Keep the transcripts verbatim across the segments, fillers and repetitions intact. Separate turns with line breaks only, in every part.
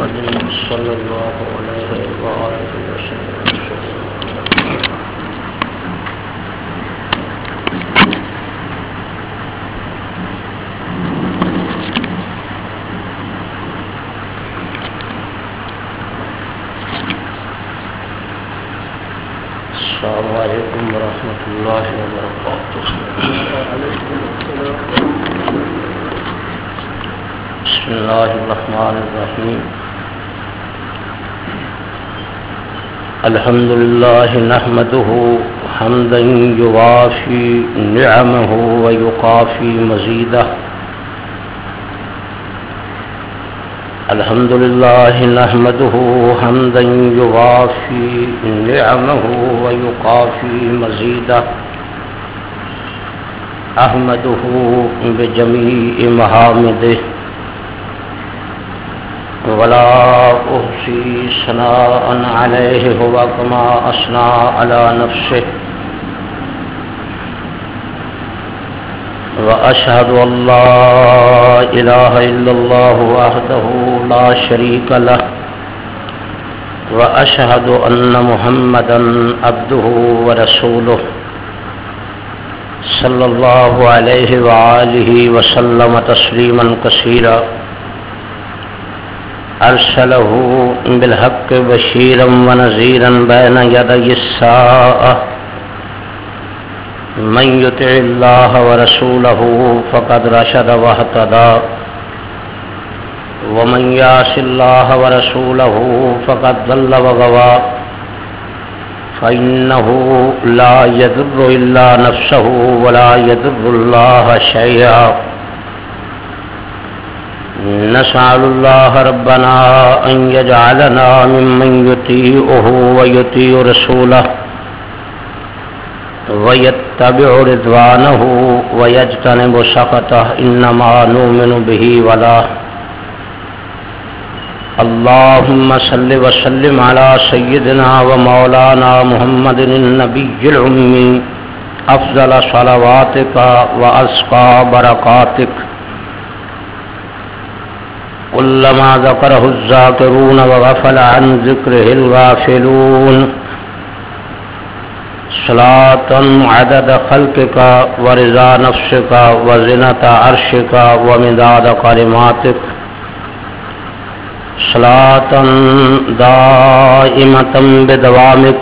محمد صلی اللہ علیہ وآلہ وسلم. السلام علیکم ورحمۃ اللہ وبرکاتہ. بسم اللہ الرحمن الرحیم. الحمد للہ نحمده حمدا یوافی نعمه ویقافی مزیدہ. الحمد للہ نحمده حمدا یوافی نعمه ویقافی مزیدہ. احمده بجمیع محامدہ ولا احصی ثناء علیہ هو کما اثنى علی نفسہ. وأشهد أن لا إله إلا الله وحده لا شريك له وأشهد أن محمدا عبده ورسوله صلى الله عليه وآله وسلم تسليما كثيرا. أرسله بالحق بشيرا ونذيرا بين يدي الساعة. من يطع الله ورسوله فقد رشد واهتدى ومن يعص الله ورسوله فقد ضل وغوى. فإنه لا يضر إلا نفسه ولا يضر الله شيئا. نسأل الله ربنا أن يجعلنا ممن يطيعه ويطيع رسوله ويتبع رضوانه ويجتنب سخطه إنما نؤمن به ولا. اللهم صل وسلم على سيدنا ومولانا محمد النبي الأمي أفضل صلواتك وأزكى بركاتك. كلما ذكره الذاكرون وغفل عن ذكره الغافلون. صلاة عدد خلقك ورضا نفسك وزنة عرشك ومداد كلماتك. صلاة دائمة بدوامك.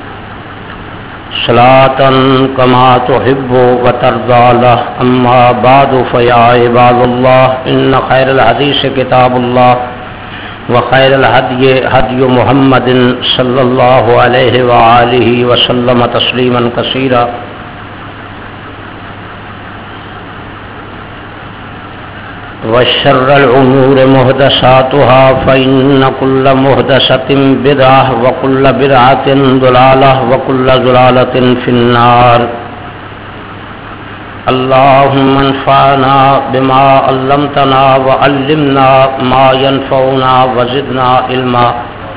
صلاة كما تحب وترضى له. أما بعد فيا عباد الله إن خير الحديث كتاب الله وخير الهدي هدي محمد صلى الله عليه وآله وسلم تسليما كثيرا. وشر الأمور محدثاتها فإن كل محدثة بدعة وكل بدعة ضلالة وكل ضلالة في النار. اللهم انفعنا بما علمتنا وعلمنا ما ينفعنا وزدنا علما.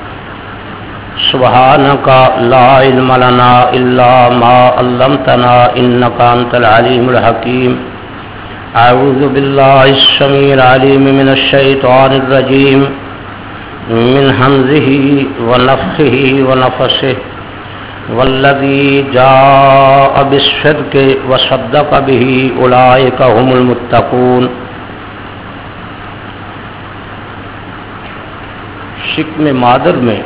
سبحانك لا علم لنا إلا ما علمتنا إنك أنت العليم الحكيم. أعوذ بالله السميع العليم من الشيطان الرجيم من همزه ونفخه ونفسه. والذي جاء بالصدق وصدق به أولئك هم المتقون. شکم مادر میں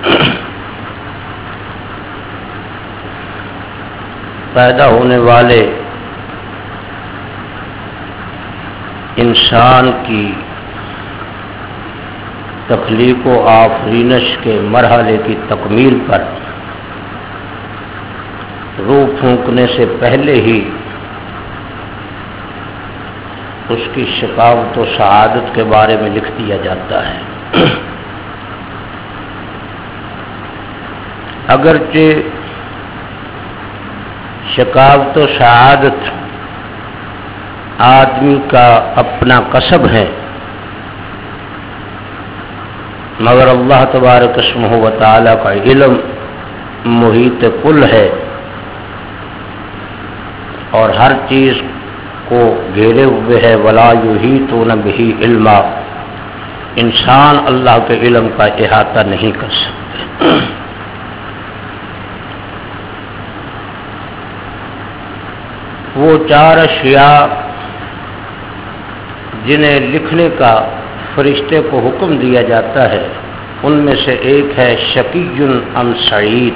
پیدا ہونے والے انسان کی تخلیق و آفرینش کے مرحلے کی تکمیل پر روح پھونکنے سے پہلے ہی اس کی شقاوت و سعادت کے بارے میں لکھ دیا جاتا ہے. اگرچہ شقاوت و سعادت آدمی کا اپنا کسب ہے، مگر اللہ تبارک اسمہ و تعالی کا علم محیط کل ہے اور ہر چیز کو گھیرے ہوئے ہے. ولا یحیطون بہ علما. انسان اللہ کے علم کا احاطہ نہیں کر سکتے۔ وہ چار اشیاء جنہیں لکھنے کا فرشتے کو حکم دیا جاتا ہے، ان میں سے ایک ہے شقی ام سعید،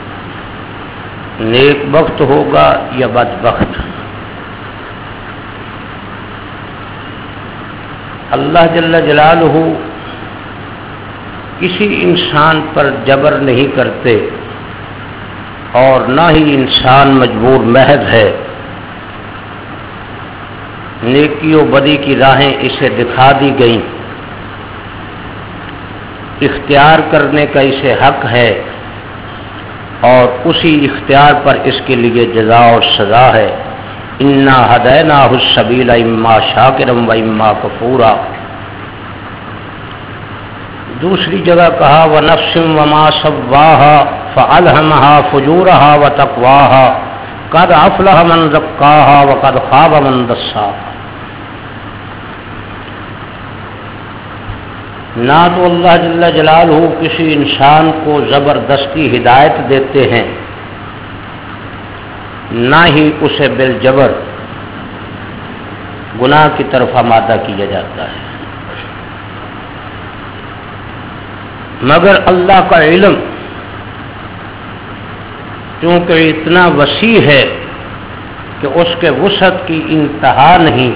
نیک بخت ہوگا یا بدبخت۔ اللہ جل جلالہ کسی انسان پر جبر نہیں کرتے اور نہ ہی انسان مجبور محض ہے، نیکی و بدی کی راہیں اسے دکھا دی گئیں، اختیار کرنے کا اسے حق ہے اور اسی اختیار پر اس کے لیے جزا اور سزا ہے۔ انا ہدیناہ السبیل اما شاکرا و اما کفورا۔ دوسری جگہ کہا ونفس وما سواہا فالہمہا فجورہا وتقواہا قد افلح من زکاہا وقد خاب من دساہا۔ نہ تو اللہ جل جلالہ کسی انسان کو زبردستی ہدایت دیتے ہیں، نہ ہی اسے بالجبر گناہ کی طرف آمادہ کیا جاتا ہے، مگر اللہ کا علم چونکہ اتنا وسیع ہے کہ اس کے وسعت کی انتہا نہیں،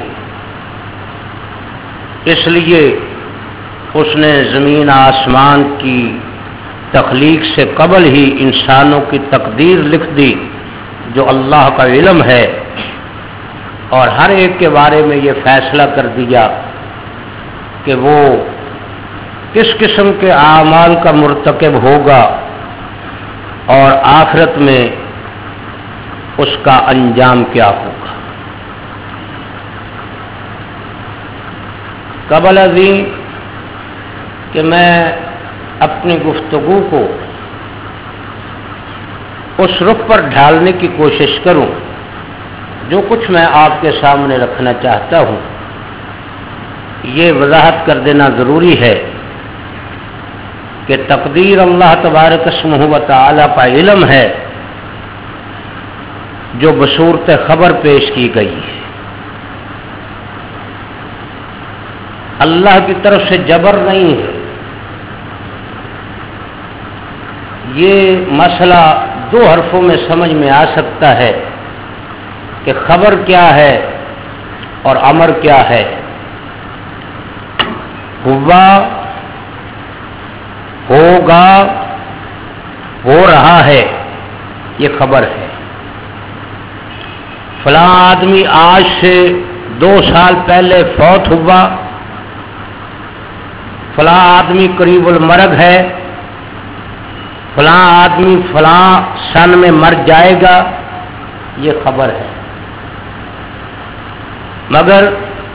اس لیے اس نے زمین آسمان کی تخلیق سے قبل ہی انسانوں کی تقدیر لکھ دی جو اللہ کا علم ہے، اور ہر ایک کے بارے میں یہ فیصلہ کر دیا کہ وہ کس قسم کے اعمال کا مرتکب ہوگا اور آخرت میں اس کا انجام کیا ہوگا۔ قبل ازیں کہ میں اپنی گفتگو کو اس رخ پر ڈھالنے کی کوشش کروں جو کچھ میں آپ کے سامنے رکھنا چاہتا ہوں، یہ وضاحت کر دینا ضروری ہے کہ تقدیر اللہ تبارک اسمہ و تعالی کا علم ہے جو بصورت خبر پیش کی گئی ہے۔ اللہ کی طرف سے جبر نہیں ہے۔ یہ مسئلہ دو حرفوں میں سمجھ میں آ سکتا ہے کہ خبر کیا ہے اور امر کیا ہے۔ ہوا، ہوگا، ہو رہا ہے، یہ خبر ہے۔ فلاں آدمی آج سے دو سال پہلے فوت ہوا، فلاں آدمی قریب المرگ ہے، فلاں آدمی فلاں سن میں مر جائے گا، یہ خبر ہے۔ مگر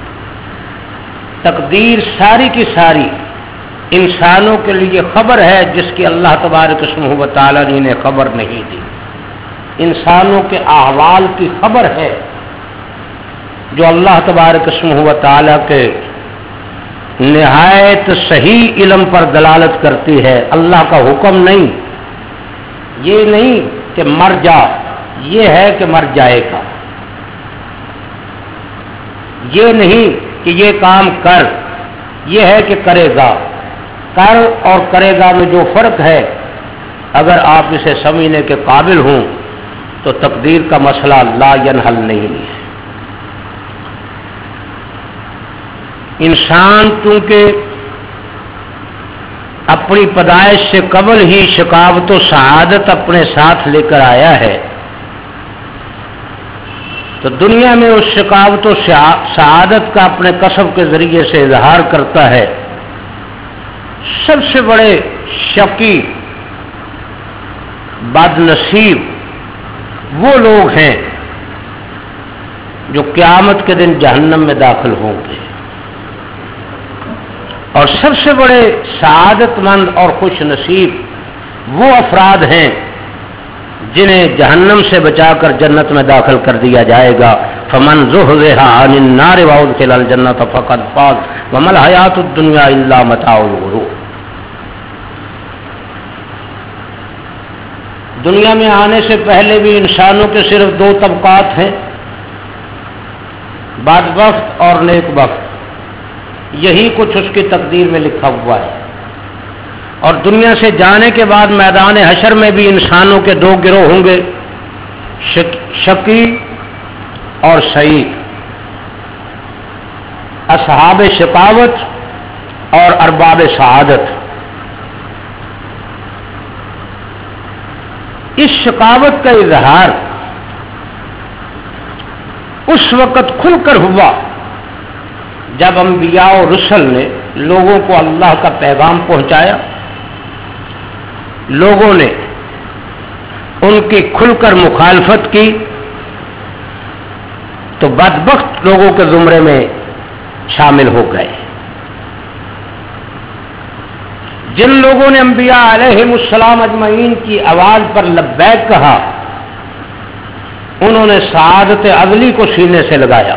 تقدیر ساری کی ساری انسانوں کے لیے خبر ہے جس کی اللہ تبارک اسمہ و تعالی نے خبر نہیں دی۔ انسانوں کے احوال کی خبر ہے جو اللہ تبارک اسمہ و تعالی کے نہایت صحیح علم پر دلالت کرتی ہے۔ اللہ کا حکم نہیں، یہ نہیں کہ مر جا، یہ ہے کہ مر جائے گا۔ یہ نہیں کہ یہ کام کر، یہ ہے کہ کرے گا۔ کر اور کرے گا میں جو فرق ہے، اگر آپ اسے سمجھنے کے قابل ہوں تو تقدیر کا مسئلہ لا ینحل نہیں ہے۔ انسان چونکہ اپنی پیدائش سے قبل ہی شقاوت و سعادت اپنے ساتھ لے کر آیا ہے، تو دنیا میں اس شقاوت و سعادت کا اپنے کسب کے ذریعے سے اظہار کرتا ہے۔ سب سے بڑے شقی، بد نصیب وہ لوگ ہیں جو قیامت کے دن جہنم میں داخل ہوں گے، اور سب سے بڑے سعادت مند اور خوش نصیب وہ افراد ہیں جنہیں جہنم سے بچا کر جنت میں داخل کر دیا جائے گا۔ فمن زحزح عن النار وادخل الجنۃ فقد فاز۔ وما الحیات الدنیا الا متاع الغرور۔ دنیا میں آنے سے پہلے بھی انسانوں کے صرف دو طبقات ہیں، بدبخت اور نیک بخت، یہی کچھ اس کی تقدیر میں لکھا ہوا ہے۔ اور دنیا سے جانے کے بعد میدان حشر میں بھی انسانوں کے دو گروہ ہوں گے، شقی اور سعید، اصحاب شقاوت اور ارباب سعادت۔ اس شقاوت کا اظہار اس وقت کھل کر ہوا جب انبیاء و رسل نے لوگوں کو اللہ کا پیغام پہنچایا، لوگوں نے ان کی کھل کر مخالفت کی تو بدبخت لوگوں کے زمرے میں شامل ہو گئے۔ جن لوگوں نے انبیاء علیہم السلام اجمعین کی آواز پر لبیک کہا، انہوں نے سعادت عدلی کو سینے سے لگایا۔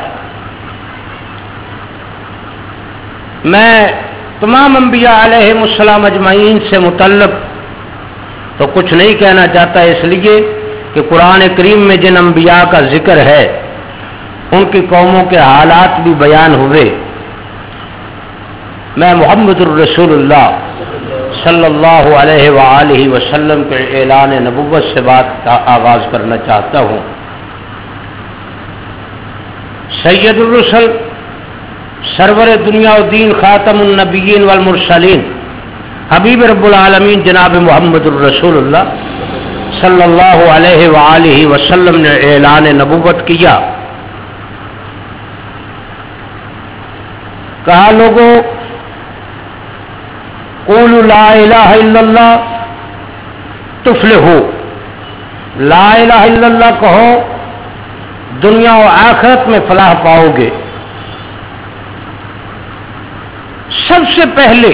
میں تمام انبیاء علیہم السلام اجمعین سے متعلق تو کچھ نہیں کہنا چاہتا، اس لیے کہ قرآن کریم میں جن انبیاء کا ذکر ہے ان کی قوموں کے حالات بھی بیان ہوئے۔ میں محمد الرسول اللہ صلی اللہ علیہ وآلہ وسلم کے اعلان نبوت سے بات کا آغاز کرنا چاہتا ہوں۔ سید الرسل، سرور دنیا و دین، خاتم النبیین والمرسلین، حبیب رب العالمین جناب محمد الرسول اللہ صلی اللہ علیہ وآلہ وسلم نے اعلان نبوت کیا۔ کہا لوگوں، قولوا لا الہ الا اللہ تفلحوا، لا الہ الا اللہ کہو، دنیا و آخرت میں فلاح پاؤ گے۔ سب سے پہلے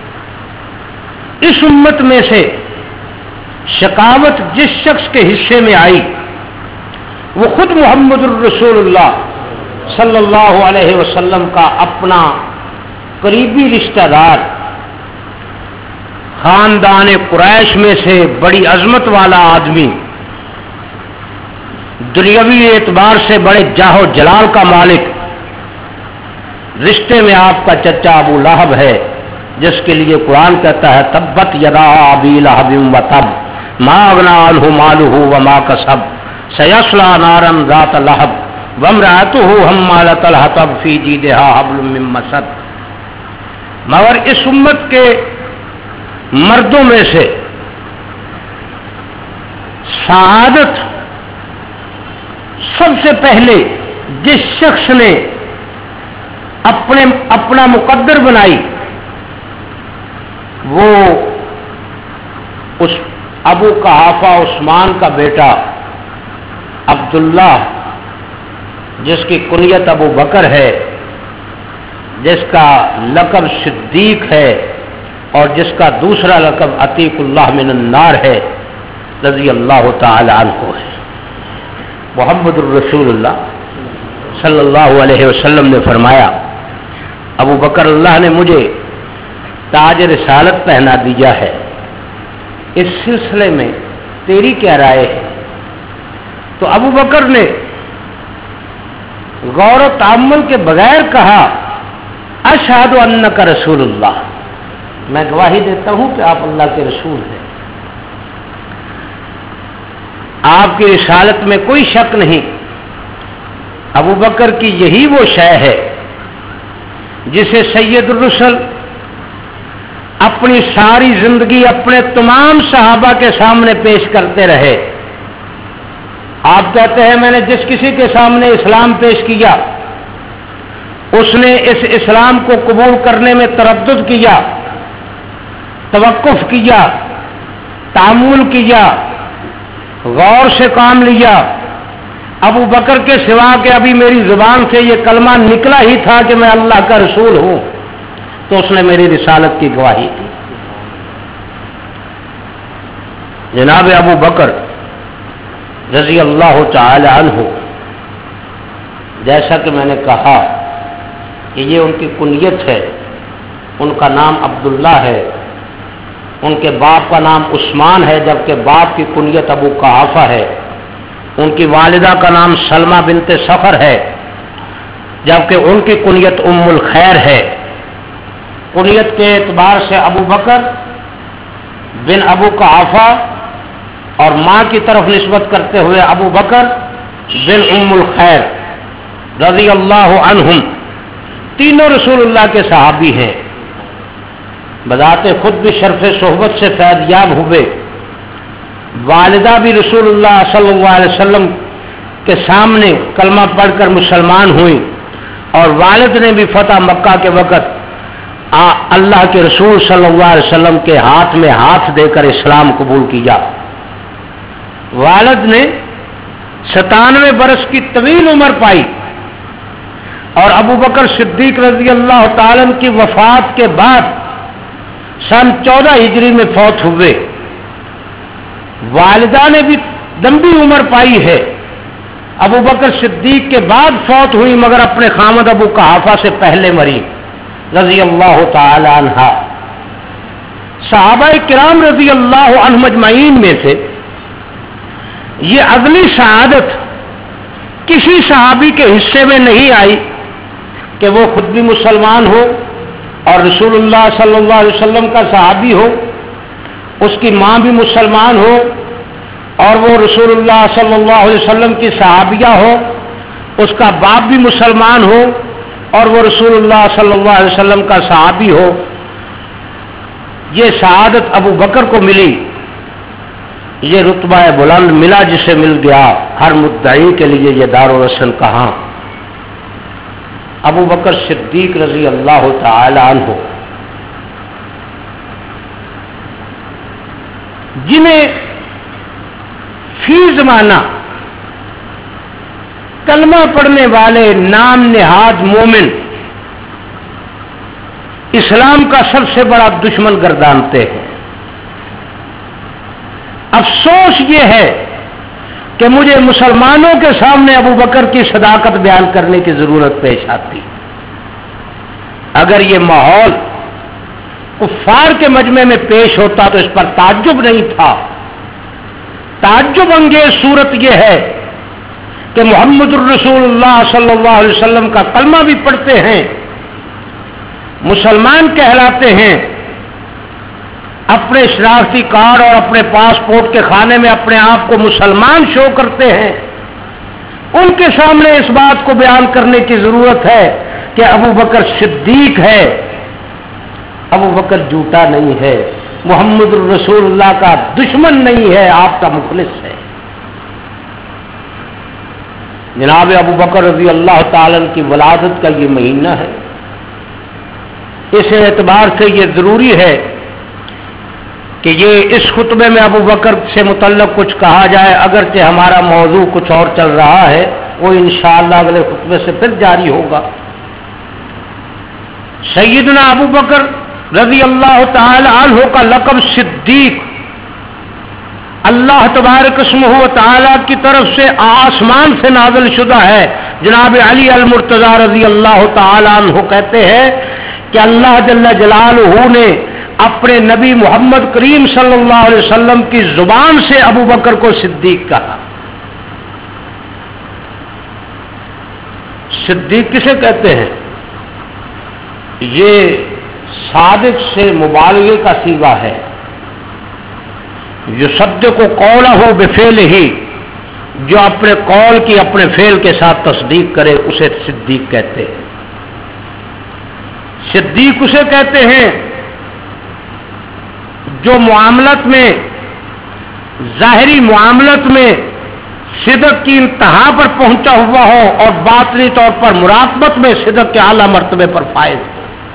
اس امت میں سے شقاوت جس شخص کے حصے میں آئی وہ خود محمد الرسول اللہ صلی اللہ علیہ وسلم کا اپنا قریبی رشتہ دار، خاندان قریش میں سے بڑی عظمت والا آدمی، دنیاوی اعتبار سے بڑے جاہ و جلال کا مالک، رشتے میں آپ کا چچا ابو لہب ہے، جس کے لیے قرآن کہتا ہے تبت یدا ابی لہب وتب ما اغنی عنہ مالہ وما کسب سیصلی نارا ذات لہب وامرأتہ حمالۃ الحطب فی جیدہا حبل من مسد۔ مگر اس امت کے مردوں میں سے سعادت سب سے پہلے جس شخص نے اپنے اپنا مقدر بنائی وہ اس ابو قحافہ عثمان کا بیٹا عبداللہ، جس کی کنیت ابو بکر ہے، جس کا لقب صدیق ہے اور جس کا دوسرا لقب عتیق اللہ من النار ہے، رضی اللہ تعالی عنہ ہے۔ محمد الرسول اللہ صلی اللہ علیہ وسلم نے فرمایا، ابو بکر اللہ نے مجھے تاج رسالت پہنا دیا ہے، اس سلسلے میں تیری کیا رائے ہے؟ تو ابو بکر نے غور و تأمل کے بغیر کہا، اشہد انک رسول اللہ، میں گواہی دیتا ہوں کہ آپ اللہ کے رسول ہیں، آپ کی رسالت میں کوئی شک نہیں۔ ابو بکر کی یہی وہ شے ہے جسے سید الرسل اپنی ساری زندگی اپنے تمام صحابہ کے سامنے پیش کرتے رہے۔ آپ کہتے ہیں میں نے جس کسی کے سامنے اسلام پیش کیا اس نے اس اسلام کو قبول کرنے میں تردد کیا، توقف کیا، تعامل کیا، غور سے کام لیا۔ ابو بکر کے سوا کہ ابھی میری زبان سے یہ کلمہ نکلا ہی تھا کہ میں اللہ کا رسول ہوں تو اس نے میری رسالت کی گواہی دی۔ جناب ابو بکر رضی اللہ تعالی عنہ، جیسا کہ میں نے کہا کہ یہ ان کی کنیت ہے. ان کا نام عبداللہ ہے. ان کے باپ کا نام عثمان ہے جبکہ باپ کی کنیت ابو قحافہ ہے. ان کی والدہ کا نام سلمہ بنت صخر ہے جبکہ ان کی کنیت ام الخیر ہے. کنیت کے اعتبار سے ابو بکر بن ابو قحافہ اور ماں کی طرف نسبت کرتے ہوئے ابو بکر بن ام الخیر رضی اللہ عنہم تینوں رسول اللہ کے صحابی ہیں. بذات خود بھی شرف صحبت سے فیض یاب ہوئے. والدہ بھی رسول اللہ صلی اللہ علیہ وسلم کے سامنے کلمہ پڑھ کر مسلمان ہوئی اور والد نے بھی فتح مکہ کے وقت اللہ کے رسول صلی اللہ علیہ وسلم کے ہاتھ میں ہاتھ دے کر اسلام قبول کیا. والد نے ستانوے برس کی طویل عمر پائی اور ابو بکر صدیق رضی اللہ تعالیٰ کی وفات کے بعد سن چودہ ہجری میں فوت ہوئے. والدہ نے بھی لمبی عمر پائی ہے. ابو بکر صدیق کے بعد فوت ہوئی مگر اپنے خامد ابو قحافہ سے پہلے مری رضی اللہ تعالی عنہ. صحابہ کرام رضی اللہ عنہم اجمعین میں سے یہ اگلی شہادت کسی صحابی کے حصے میں نہیں آئی کہ وہ خود بھی مسلمان ہو اور رسول اللہ صلی اللہ علیہ وسلم کا صحابی ہو, اس کی ماں بھی مسلمان ہو اور وہ رسول اللہ صلی اللہ علیہ وسلم کی صحابیہ ہو, اس کا باپ بھی مسلمان ہو اور وہ رسول اللہ صلی اللہ علیہ وسلم کا صحابی ہو. یہ شہادت ابو بکر کو ملی, یہ رتبہ بلند ملا جسے مل گیا ہر مدعی کے لیے یہ دار و رسن کہاں. ابو بکر صدیق رضی اللہ تعالی عنہ جنہیں فی زمانہ کلمہ پڑھنے والے نام نہاد مومن اسلام کا سب سے بڑا دشمن گردانتے ہیں. افسوس یہ ہے کہ مجھے مسلمانوں کے سامنے ابو بکر کی صداقت بیان کرنے کی ضرورت پیش آتی. اگر یہ ماحول کفار کے مجمع میں پیش ہوتا تو اس پر تعجب نہیں تھا. تعجب انگیز صورت یہ ہے کہ محمد الرسول اللہ صلی اللہ علیہ وسلم کا کلمہ بھی پڑھتے ہیں, مسلمان کہلاتے ہیں, اپنے شناختی کارڈ اور اپنے پاسپورٹ کے خانے میں اپنے آپ کو مسلمان شو کرتے ہیں. ان کے سامنے اس بات کو بیان کرنے کی ضرورت ہے کہ ابو بکر صدیق ہے, ابو بکر جھوٹا نہیں ہے, محمد الرسول اللہ کا دشمن نہیں ہے, آپ کا مخلص ہے. جناب ابو بکر رضی اللہ تعالیٰ کی ولادت کا یہ مہینہ ہے. اس اعتبار سے یہ ضروری ہے کہ یہ اس خطبے میں ابو بکر سے متعلق کچھ کہا جائے, اگرچہ ہمارا موضوع کچھ اور چل رہا ہے, وہ انشاءاللہ اگلے خطبے سے پھر جاری ہوگا. سیدنا ابو بکر رضی اللہ تعالی عنہ کا لقب صدیق اللہ تبارک اسمہ و تعالی کی طرف سے آسمان سے نازل شدہ ہے. جناب علی المرتضی رضی اللہ تعالی عنہ کہتے ہیں کہ اللہ جل جلالہ نے اپنے نبی محمد کریم صلی اللہ علیہ وسلم کی زبان سے ابو بکر کو صدیق کہا. صدیق کسے کہتے ہیں؟ یہ صادق سے مبالغے کا صیغہ ہے. یصدق قولہ بفعلہ, جو اپنے قول کی اپنے فعل کے ساتھ تصدیق کرے اسے صدیق کہتے ہیں. صدیق اسے کہتے ہیں جو معاملت میں ظاہری معاملت میں صدق کی انتہا پر پہنچا ہوا ہو اور باطنی طور پر مراقبت میں صدق کے اعلیٰ مرتبے پر فائز ہو.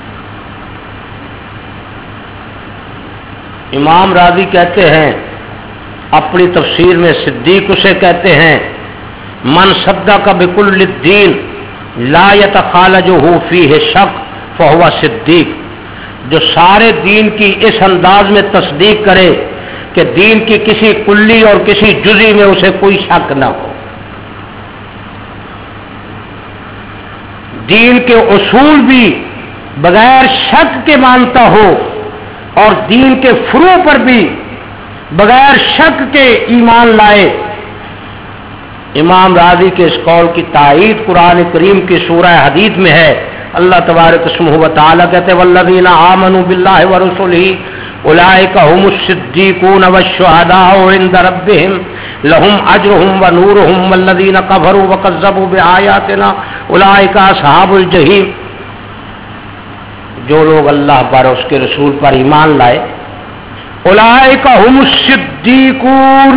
امام راضی کہتے ہیں اپنی تفسیر میں صدیق اسے کہتے ہیں من صدق بکل الدین لا یتخالجہ فیہ شک فہو صدیق, جو سارے دین کی اس انداز میں تصدیق کرے کہ دین کی کسی کلی اور کسی جزی میں اسے کوئی شک نہ ہو. دین کے اصول بھی بغیر شک کے مانتا ہو اور دین کے فروع پر بھی بغیر شک کے ایمان لائے. امام راضی کے اس قول کی تائید قرآن کریم کی سورہ حدید میں ہے. اللہ تبارک اسمہ و تعالی کہتے ہیں والذین آمنوا باللہ ورسلہ اولئک هم الصدیقون والشہداء عند ربهم لهم اجرهم ونورهم والذین کفروا وکذبوا بآیاتنا اولئک اصحاب الجحیم. جو لوگ اللہ پر اس کے رسول پر ایمان لائے اولئک هم الصدیقون،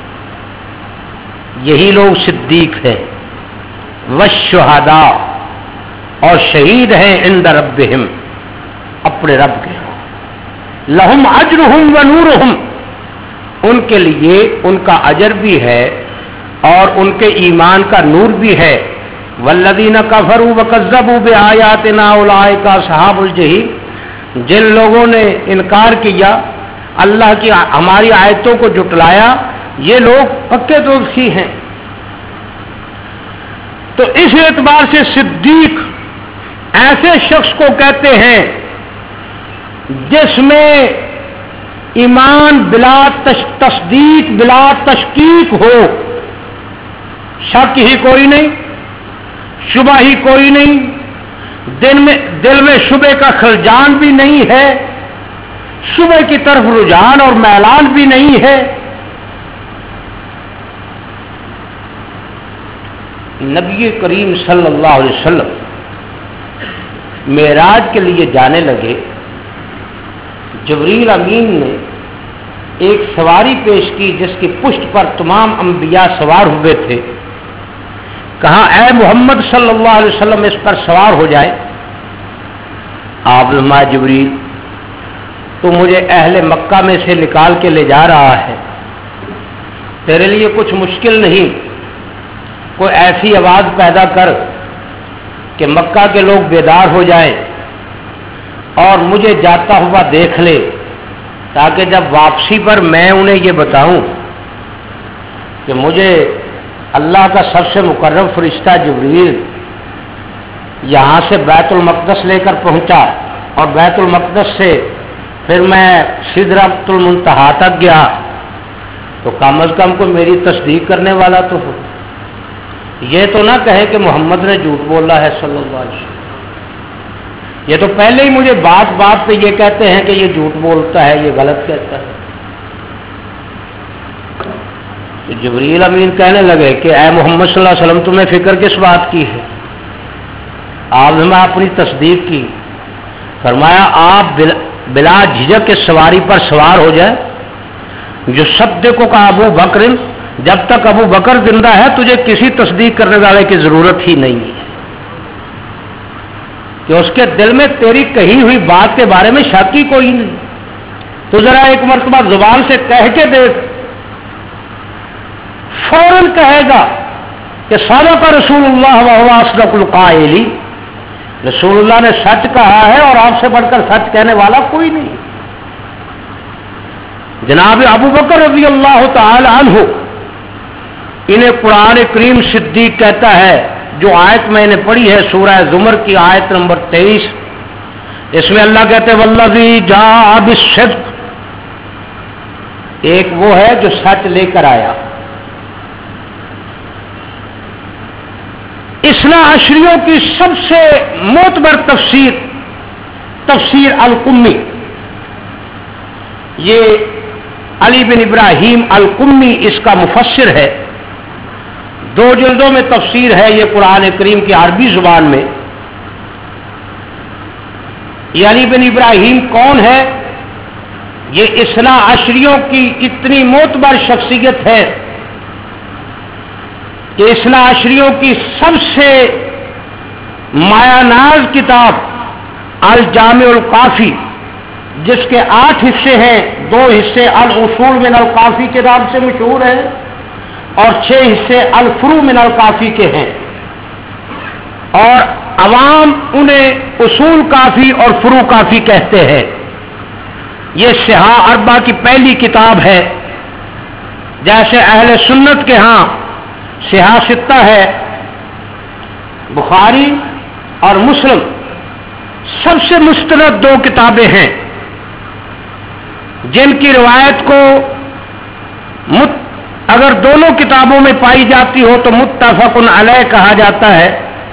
یہی لوگ صدیق ہیں، والشہداء اور شہید ہیں، عند ربہم اپنے رب کے ہاں، لہم اجرہم ونورہم ان کے لیے ان کا اجر بھی ہے اور ان کے ایمان کا نور بھی ہے. والذین کفروا وکذبوا بآیاتنا اولئک اصحاب الجحیم، جن لوگوں نے انکار کیا اللہ کی ہماری آیتوں کو جھٹلایا یہ لوگ پکے دوزخی ہیں. تو اس اعتبار سے صدیق ایسے شخص کو کہتے ہیں جس میں ایمان بلا تصدیق بلا تشکیک ہو، شک ہی کوئی نہیں، شبہ ہی کوئی نہیں، دل میں دل میں شبہ کا خلجان بھی نہیں ہے، شبہ کی طرف رجحان اور میلان بھی نہیں ہے. نبی کریم صلی اللہ علیہ وسلم معراج کے لیے جانے لگے. جبریل امین نے ایک سواری پیش کی جس کی پشت پر تمام انبیاء سوار ہوئے تھے. کہا اے محمد صلی اللہ علیہ وسلم اس پر سوار ہو جائے. آپ فرمایا جبریل تو مجھے اہل مکہ میں سے نکال کے لے جا رہا ہے، تیرے لیے کچھ مشکل نہیں، کوئی ایسی آواز پیدا کر کہ مکہ کے لوگ بیدار ہو جائیں اور مجھے جاتا ہوا دیکھ لے، تاکہ جب واپسی پر میں انہیں یہ بتاؤں کہ مجھے اللہ کا سب سے مقرب فرشتہ جبریل یہاں سے بیت المقدس لے کر پہنچا اور بیت المقدس سے پھر میں سدرۃ المنتہا تک گیا، تو کم از کم کو میری تصدیق کرنے والا تو ہو. یہ تو نہ کہے کہ محمد نے جھوٹ بولا ہے صلی اللہ علیہ وسلم. یہ تو پہلے ہی مجھے بات بات پہ یہ کہتے ہیں کہ یہ جھوٹ بولتا ہے، یہ غلط کہتا ہے. جبریل امین کہنے لگے کہ اے محمد صلی اللہ علیہ وسلم تمہیں فکر کس بات کی ہے؟ آپ نے اپنی تصدیق کی. فرمایا آپ بلا جھجک کے سواری پر سوار ہو جائے. جو صدیق کا ابو بکر، جب تک ابو بکر زندہ ہے تجھے کسی تصدیق کرنے والے کی ضرورت ہی نہیں ہے، کہ اس کے دل میں تیری کہی ہوئی بات کے بارے میں شک ہی کوئی نہیں. تو ذرا ایک مرتبہ زبان سے کہہ کے دیکھ، فوراً کہے گا کہ صدق رسول اللہ وهو اصدق القائلین، رسول اللہ نے سچ کہا ہے اور آپ سے بڑھ کر سچ کہنے والا کوئی نہیں. جناب ابو بکر رضی اللہ تعالی عنہ انہیں قرآن کریم صدیق کہتا ہے. جو آیت میں نے پڑھی ہے سورہ زمر کی آیت نمبر تیئیس، اس میں اللہ کہتے ہیں والذی جاء بالصدق، ایک وہ ہے جو سچ لے کر آیا. اثنا عشریوں کی سب سے معتبر تفسیر تفسیر القمی، یہ علی بن ابراہیم القمی اس کا مفسر ہے. دو جلدوں میں تفسیر ہے یہ قرآن کریم کی عربی زبان میں. یہ علی بن ابراہیم کون ہے؟ یہ اثنا عشریوں کی اتنی معتبر شخصیت ہے کہ اثنا عشریوں کی سب سے مایہ ناز کتاب الجامع الکافی، جس کے آٹھ حصے ہیں، دو حصے الاصول من الکافی کتاب سے مشہور ہے اور چھ حصے الفروع من الکافی کے ہیں، اور عوام انہیں اصول کافی اور فروع کافی کہتے ہیں. یہ صحاح اربعہ کی پہلی کتاب ہے. جیسے اہل سنت کے ہاں صحاح ستہ ہے، بخاری، اور مسلم سب سے مستند دو کتابیں ہیں جن کی روایت کو مت اگر دونوں کتابوں میں پائی جاتی ہو تو متفق علیہ کہا جاتا ہے،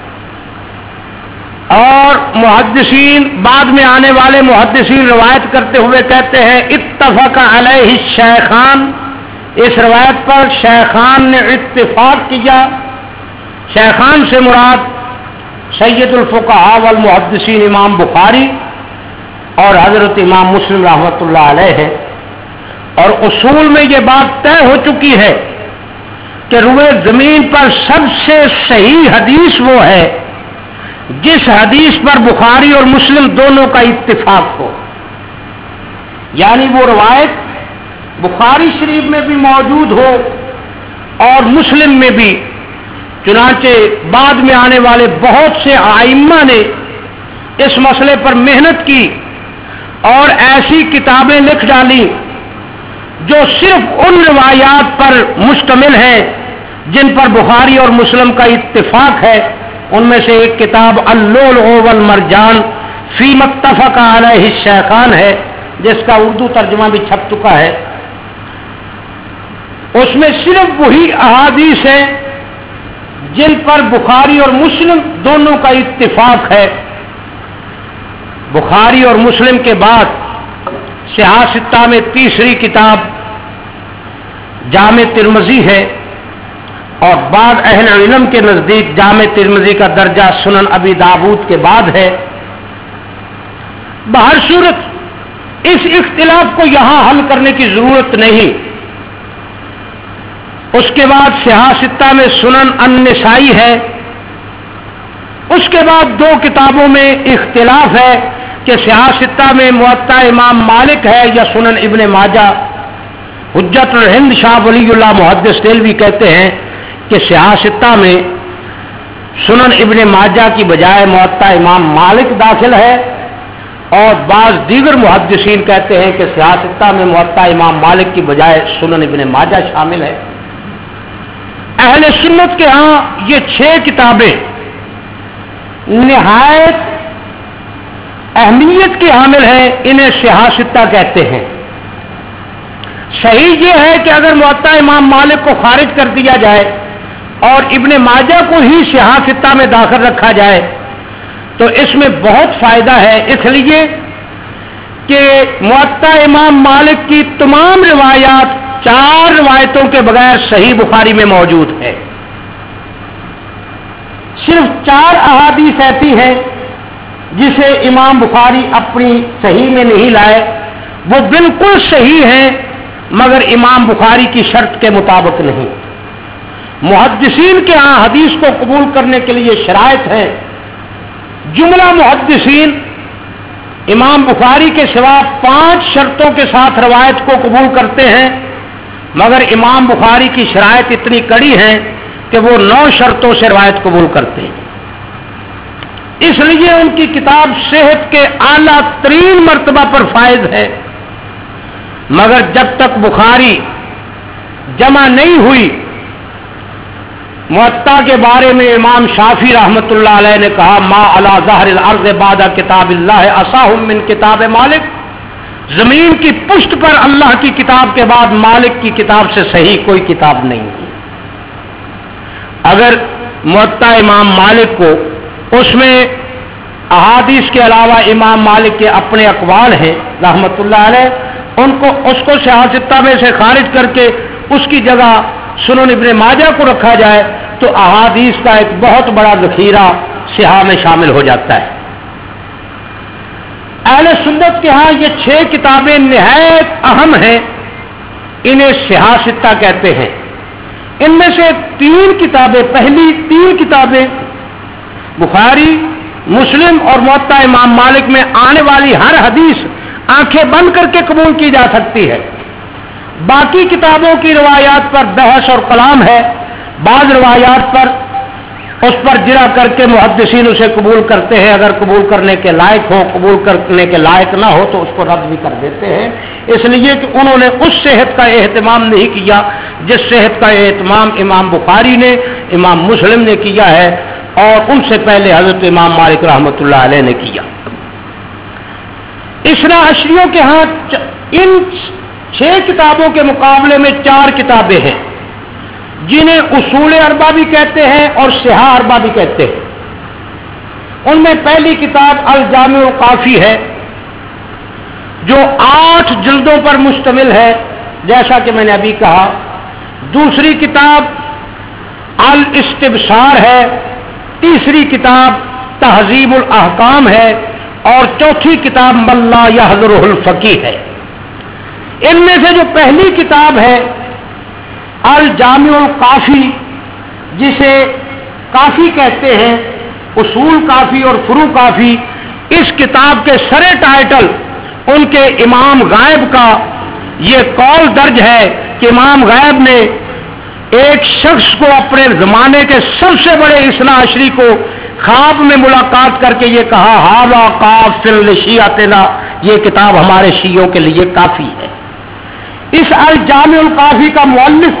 اور محدثین بعد میں آنے والے محدثین روایت کرتے ہوئے کہتے ہیں اتفق علیہ الشیخان، اس روایت پر شیخان نے اتفاق کیا۔ شیخان سے مراد سید الفقہاء والمحدثین امام بخاری اور حضرت امام مسلم رحمۃ اللہ علیہ ہے، اور اصول میں یہ بات طے ہو چکی ہے کہ روئے زمین پر سب سے صحیح حدیث وہ ہے جس حدیث پر بخاری اور مسلم دونوں کا اتفاق ہو، یعنی وہ روایت بخاری شریف میں بھی موجود ہو اور مسلم میں بھی۔ چنانچہ بعد میں آنے والے بہت سے ائمہ نے اس مسئلے پر محنت کی اور ایسی کتابیں لکھ ڈالی جو صرف ان روایات پر مشتمل ہیں جن پر بخاری اور مسلم کا اتفاق ہے۔ ان میں سے ایک کتاب اللؤلؤ والمرجان فی متفق علیہ الشیخان ہے، جس کا اردو ترجمہ بھی چھپ چکا ہے۔ اس میں صرف وہی احادیث ہیں جن پر بخاری اور مسلم دونوں کا اتفاق ہے۔ بخاری اور مسلم کے بعد صحاح ستہ میں تیسری کتاب جامع ترمذی ہے، اور بعض اہل علم کے نزدیک جامع ترمذی کا درجہ سنن ابی داؤد کے بعد ہے۔ بہر صورت اس اختلاف کو یہاں حل کرنے کی ضرورت نہیں۔ اس کے بعد صحاح ستہ میں سنن النسائی ہے۔ اس کے بعد دو کتابوں میں اختلاف ہے کہ صحاح ستہ میں موطا امام مالک ہے یا سنن ابن ماجہ۔ حجت الہند شاہ ولی اللہ محدث دہلوی کہتے ہیں کہ صحاح ستہ میں سنن ابن ماجہ کی بجائے موطا امام مالک داخل ہے، اور بعض دیگر محدثین کہتے ہیں کہ صحاح ستہ میں موطا امام مالک کی بجائے سنن ابن ماجہ شامل ہے۔ اہل سنت کے ہاں یہ چھ کتابیں نہایت اہمیت کی حامل ہیں، انہیں صحاح ستہ کہتے ہیں۔ صحیح یہ ہے کہ اگر موطا امام مالک کو خارج کر دیا جائے اور ابن ماجہ کو ہی صحاح ستہ میں داخل رکھا جائے تو اس میں بہت فائدہ ہے، اس لیے کہ موطا امام مالک کی تمام روایات چار روایتوں کے بغیر صحیح بخاری میں موجود ہے۔ صرف چار احادیث ایسی ہیں جسے امام بخاری اپنی صحیح میں نہیں لائے، وہ بالکل صحیح ہیں مگر امام بخاری کی شرط کے مطابق نہیں۔ محدثین کے ہاں حدیث کو قبول کرنے کے لیے شرائط ہیں۔ جملہ محدثین امام بخاری کے سوا پانچ شرطوں کے ساتھ روایت کو قبول کرتے ہیں، مگر امام بخاری کی شرائط اتنی کڑی ہیں کہ وہ نو شرطوں سے روایت قبول کرتے ہیں۔ اس لیے ان کی کتاب صحت کے اعلیٰ ترین مرتبہ پر فائز ہے، مگر جب تک بخاری جمع نہیں ہوئی۔ موطا کے بارے میں امام شافعی رحمۃ اللہ علیہ نے کہا ما علی ظہر الارض بعد کتاب اللہ اصح من کتاب مالک، زمین کی پشت پر اللہ کی کتاب کے بعد مالک کی کتاب سے صحیح کوئی کتاب نہیں ہے۔ اگر موطا امام مالک کو اس میں احادیث کے علاوہ امام مالک کے اپنے اقوال ہیں رحمۃ اللہ علیہ، ان کو اس کو صحاح ستہ میں سے خارج کر کے اس کی جگہ سنن ابن ماجہ کو رکھا جائے تو احادیث کا ایک بہت بڑا ذخیرہ صحاح میں شامل ہو جاتا ہے۔ اہل سنت کے ہاں یہ چھ کتابیں نہایت اہم ہیں، انہیں صحاح ستہ کہتے ہیں۔ ان میں سے تین کتابیں، پہلی تین کتابیں بخاری، مسلم اور موطا امام مالک میں آنے والی ہر حدیث آنکھیں بند کر کے قبول کی جا سکتی ہے۔ باقی کتابوں کی روایات پر بحث اور کلام ہے، بعض روایات پر اس پر جرح کر کے محدثین اسے قبول کرتے ہیں، اگر قبول کرنے کے لائق ہو، قبول کرنے کے لائق نہ ہو تو اس کو رد بھی کر دیتے ہیں، اس لیے کہ انہوں نے اس صحت کا اہتمام نہیں کیا جس صحت کا اہتمام امام بخاری نے، امام مسلم نے کیا ہے۔ اور ان سے پہلے حضرت امام مالک رحمۃ اللہ علیہ نے کیا۔ اثنا عشریوں کے ہاں ان چھ کتابوں کے مقابلے میں چار کتابیں ہیں جنہیں اصول اربعہ بھی کہتے ہیں اور صحاح اربعہ بھی کہتے ہیں۔ ان میں پہلی کتاب الجامع الکافی ہے جو آٹھ جلدوں پر مشتمل ہے جیسا کہ میں نے ابھی کہا۔ دوسری کتاب الاستبصار ہے، تیسری کتاب تہذیب الاحکام ہے اور چوتھی کتاب من لا یحضرہ الفقیہ ہے۔ ان میں سے جو پہلی کتاب ہے الجامع الکافی، جسے کافی کہتے ہیں، اصول کافی اور فروع کافی، اس کتاب کے سر ٹائٹل ان کے امام غائب کا یہ قول درج ہے کہ امام غائب نے ایک شخص کو اپنے زمانے کے سب سے بڑے اثنا عشری کو خواب میں ملاقات کر کے یہ کہا ھذا کافٍ لشیعتنا، یہ کتاب ہمارے شیعوں کے لیے کافی ہے۔ اس الجامع الکافی کا مؤلف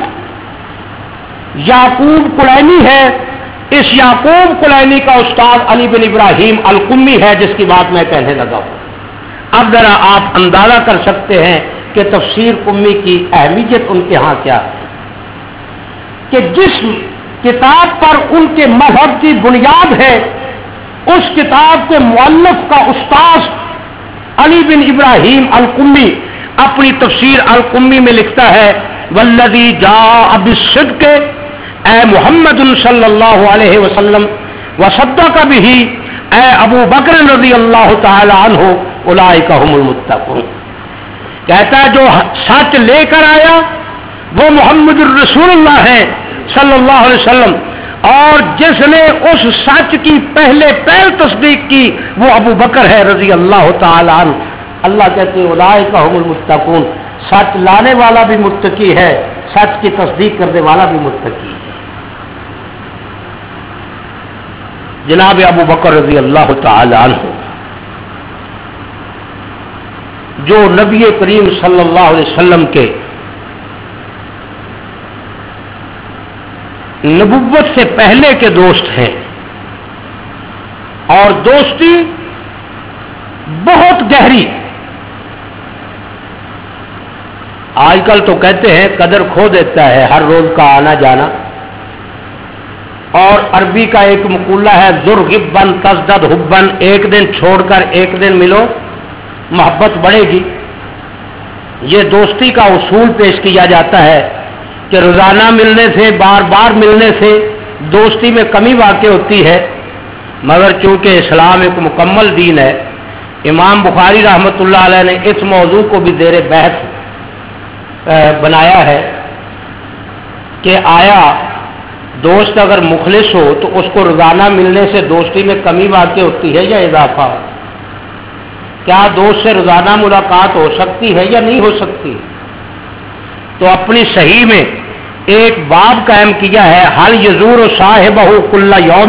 یعقوب کلینی ہے۔ اس یعقوب کلینی کا استاد علی بن ابراہیم القمی ہے جس کی بات میں کہنے لگا ہوں۔ اب ذرا آپ اندازہ کر سکتے ہیں کہ تفسیر امی کی اہمیت ان کے ہاں کیا ہے کہ جس کتاب پر ان کے مذہب کی بنیاد ہے اس کتاب کے مؤلف کا استاد علی بن ابراہیم القمی اپنی تفسیر القمی میں لکھتا ہے والذی جاء بالصدق اے محمد صلی اللہ علیہ وسلم وصدق بہ اے ابو بکر رضی اللہ تعالی عنہ اولئک هم المتقون، کہتا ہے جو سچ لے کر آیا وہ محمد الرسول اللہ ہے صلی اللہ علیہ وسلم، اور جس نے اس سچ کی پہلے پہل تصدیق کی وہ ابو بکر ہے رضی اللہ تعالی عنہ۔ اللہ کہتے ہیں اولئک هم المتقون، سچ لانے والا بھی متقی ہے، سچ کی تصدیق کرنے والا بھی متقی ہے۔ جناب ابو بکر رضی اللہ تعالی عنہ جو نبی کریم صلی اللہ علیہ وسلم کے نبوت سے پہلے کے دوست ہیں اور دوستی بہت گہری۔ آج کل تو کہتے ہیں قدر کھو دیتا ہے ہر روز کا آنا جانا، اور عربی کا ایک مقولہ ہے زر غبن تزدد حبن، ایک دن چھوڑ کر ایک دن ملو محبت بڑھے گی۔ یہ دوستی کا اصول پیش کیا جاتا ہے کہ روزانہ ملنے سے، بار بار ملنے سے دوستی میں کمی واقع ہوتی ہے، مگر چونکہ اسلام ایک مکمل دین ہے، امام بخاری رحمۃ اللہ علیہ نے اس موضوع کو بھی زیر بحث بنایا ہے کہ آیا دوست اگر مخلص ہو تو اس کو روزانہ ملنے سے دوستی میں کمی واقع ہوتی ہے یا اضافہ؟ کیا دوست سے روزانہ ملاقات ہو سکتی ہے یا نہیں ہو سکتی؟ تو اپنی صحیح میں ایک باب قائم کیا ہے حل یزور صاحبہ کل یوم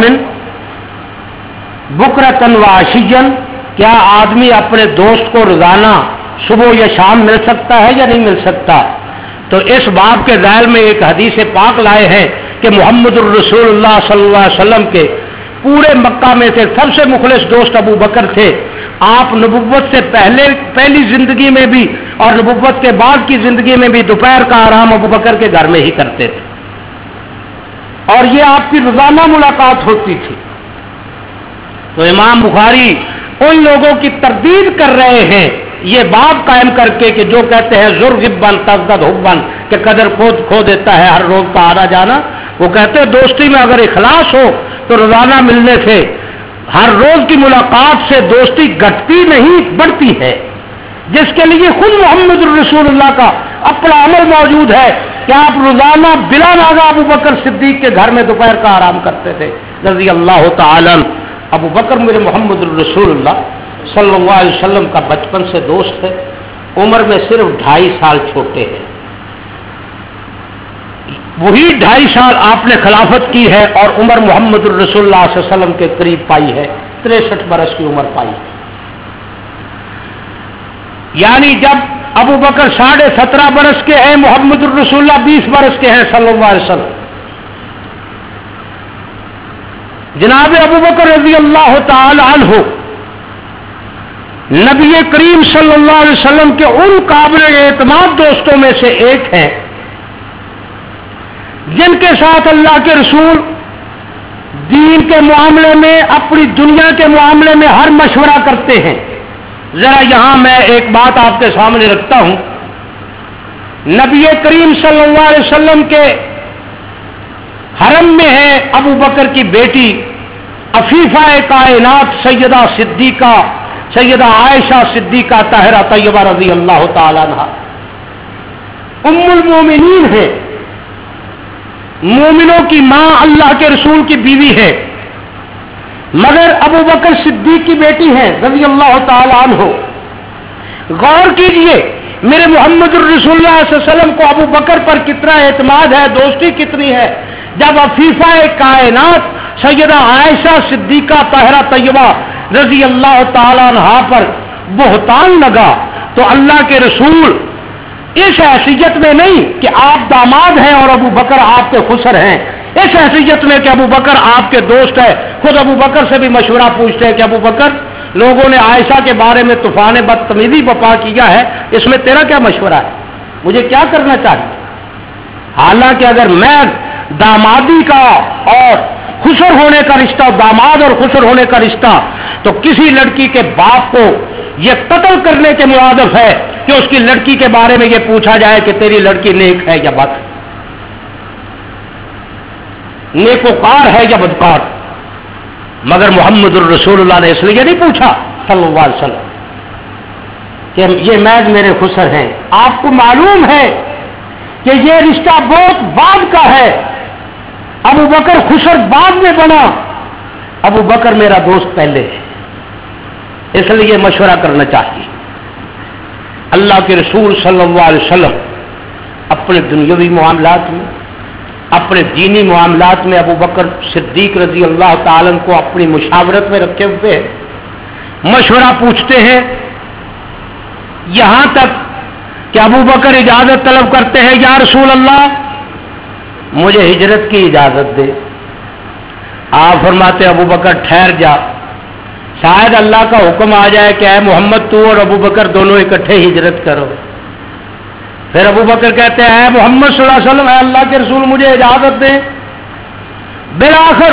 بکرۃ و عشیا، کیا آدمی اپنے دوست کو روزانہ صبح یا شام مل سکتا ہے یا نہیں مل سکتا؟ تو اس باب کے ذیل میں ایک حدیث پاک لائے ہیں کہ محمد الرسول اللہ صلی اللہ علیہ وسلم کے پورے مکہ میں سے سب سے مخلص دوست ابو بکر تھے۔ آپ نبوت سے پہلے پہلی زندگی میں بھی اور نبوت کے بعد کی زندگی میں بھی دوپہر کا آرام ابو بکر کے گھر میں ہی کرتے تھے، اور یہ آپ کی روزانہ ملاقات ہوتی تھی۔ تو امام بخاری ان لوگوں کی تردید کر رہے ہیں یہ باب قائم کر کے کہ جو کہتے ہیں زر غبن تزدد حبن کہ قدر کھو کھو دیتا ہے ہر روز کا آنا جانا، وہ کہتے ہیں دوستی میں اگر اخلاص ہو تو روزانہ ملنے سے، ہر روز کی ملاقات سے دوستی گھٹتی نہیں بڑھتی ہے، جس کے لیے خود محمد الرسول اللہ کا اپنا عمل موجود ہے کہ آپ روزانہ بلا ناغہ ابو بکر صدیق کے گھر میں دوپہر کا آرام کرتے تھے رضی اللہ تعالی عنہ۔ ابو بکر میرے محمد الرسول اللہ صلی اللہ علیہ وسلم کا بچپن سے دوست ہے، عمر میں صرف ڈھائی سال چھوٹے ہیں، وہی ڈھائی سال آپ نے خلافت کی ہے اور عمر محمد الرسول اللہ صلی اللہ علیہ وسلم کے قریب پائی ہے، تریسٹھ برس کی عمر پائی ہے۔ یعنی جب ابو بکر ساڑھے سترہ برس کے ہیں، محمد الرسول اللہ بیس برس کے ہیں صلی اللہ علیہ وسلم۔ جناب ابو بکر رضی اللہ تعالی عنہ نبی کریم صلی اللہ علیہ وسلم کے ان قابل اعتماد دوستوں میں سے ایک ہیں جن کے ساتھ اللہ کے رسول دین کے معاملے میں، اپنی دنیا کے معاملے میں ہر مشورہ کرتے ہیں۔ ذرا یہاں میں ایک بات آپ کے سامنے رکھتا ہوں۔ نبی کریم صلی اللہ علیہ وسلم کے حرم میں ہے ابو بکر کی بیٹی عفیفہ کائنات سیدہ صدیقہ سیدہ عائشہ صدیقہ طاہرہ طیبہ رضی اللہ تعالی عنہ، ام المومنین ہے، مومنوں کی ماں، اللہ کے رسول کی بیوی ہے، مگر ابو بکر صدیق کی بیٹی ہے رضی اللہ تعالی عنہ۔ غور کیجئے میرے محمد الرسول اللہ صلی اللہ علیہ وسلم کو ابو بکر پر کتنا اعتماد ہے، دوستی کتنی ہے، جب عفیفہ کائنات سیدہ عائشہ صدیقہ طاہرہ طیبہ رضی اللہ تعالی عنہ پر بہتان لگا تو اللہ کے رسول اس حیثیت میں نہیں کہ آپ داماد ہیں اور ابو بکر آپ کے خسر ہیں، اس حیثیت میں کہ ابو بکر آپ کے دوست ہے، خود ابو بکر سے بھی مشورہ پوچھتے ہیں کہ ابو بکر لوگوں نے عائشہ کے بارے میں طوفان بدتمیزی بپا کیا ہے، اس میں تیرا کیا مشورہ ہے، مجھے کیا کرنا چاہیے؟ حالانکہ اگر میں دامادی کا اور خسر ہونے کا رشتہ، داماد اور خسر ہونے کا رشتہ، تو کسی لڑکی کے باپ کو یہ قتل کرنے کے مرادف ہے کہ اس کی لڑکی کے بارے میں یہ پوچھا جائے کہ تیری لڑکی نیک ہے یا بد، نیکوکار ہے یا بدکار۔ مگر محمد الرسول اللہ نے اس لیے نہیں پوچھا صلی اللہ علیہ وسلم کہ یہ محض میرے خسر ہیں۔ آپ کو معلوم ہے کہ یہ رشتہ بہت بعد کا ہے، ابو بکر خسر بعد میں بنا، ابو بکر میرا دوست پہلے ہے، اس لیے مشورہ کرنا چاہیے۔ اللہ کے رسول صلی اللہ علیہ وسلم اپنے دنیاوی معاملات میں، اپنے دینی معاملات میں ابو بکر صدیق رضی اللہ تعالیٰ عنہ کو اپنی مشاورت میں رکھے ہوئے مشورہ پوچھتے ہیں، یہاں تک کہ ابو بکر اجازت طلب کرتے ہیں، یا رسول اللہ مجھے ہجرت کی اجازت دے۔ آپ فرماتے ابو بکر ٹھہر جا، شاید اللہ کا حکم آ جائے کہ اے محمد تو اور ابو بکر دونوں اکٹھے ہجرت کرو۔ پھر ابو بکر کہتے ہیں اے محمد صلی اللہ علیہ وسلم، اے اللہ کے رسول مجھے اجازت دیں۔ بالآخر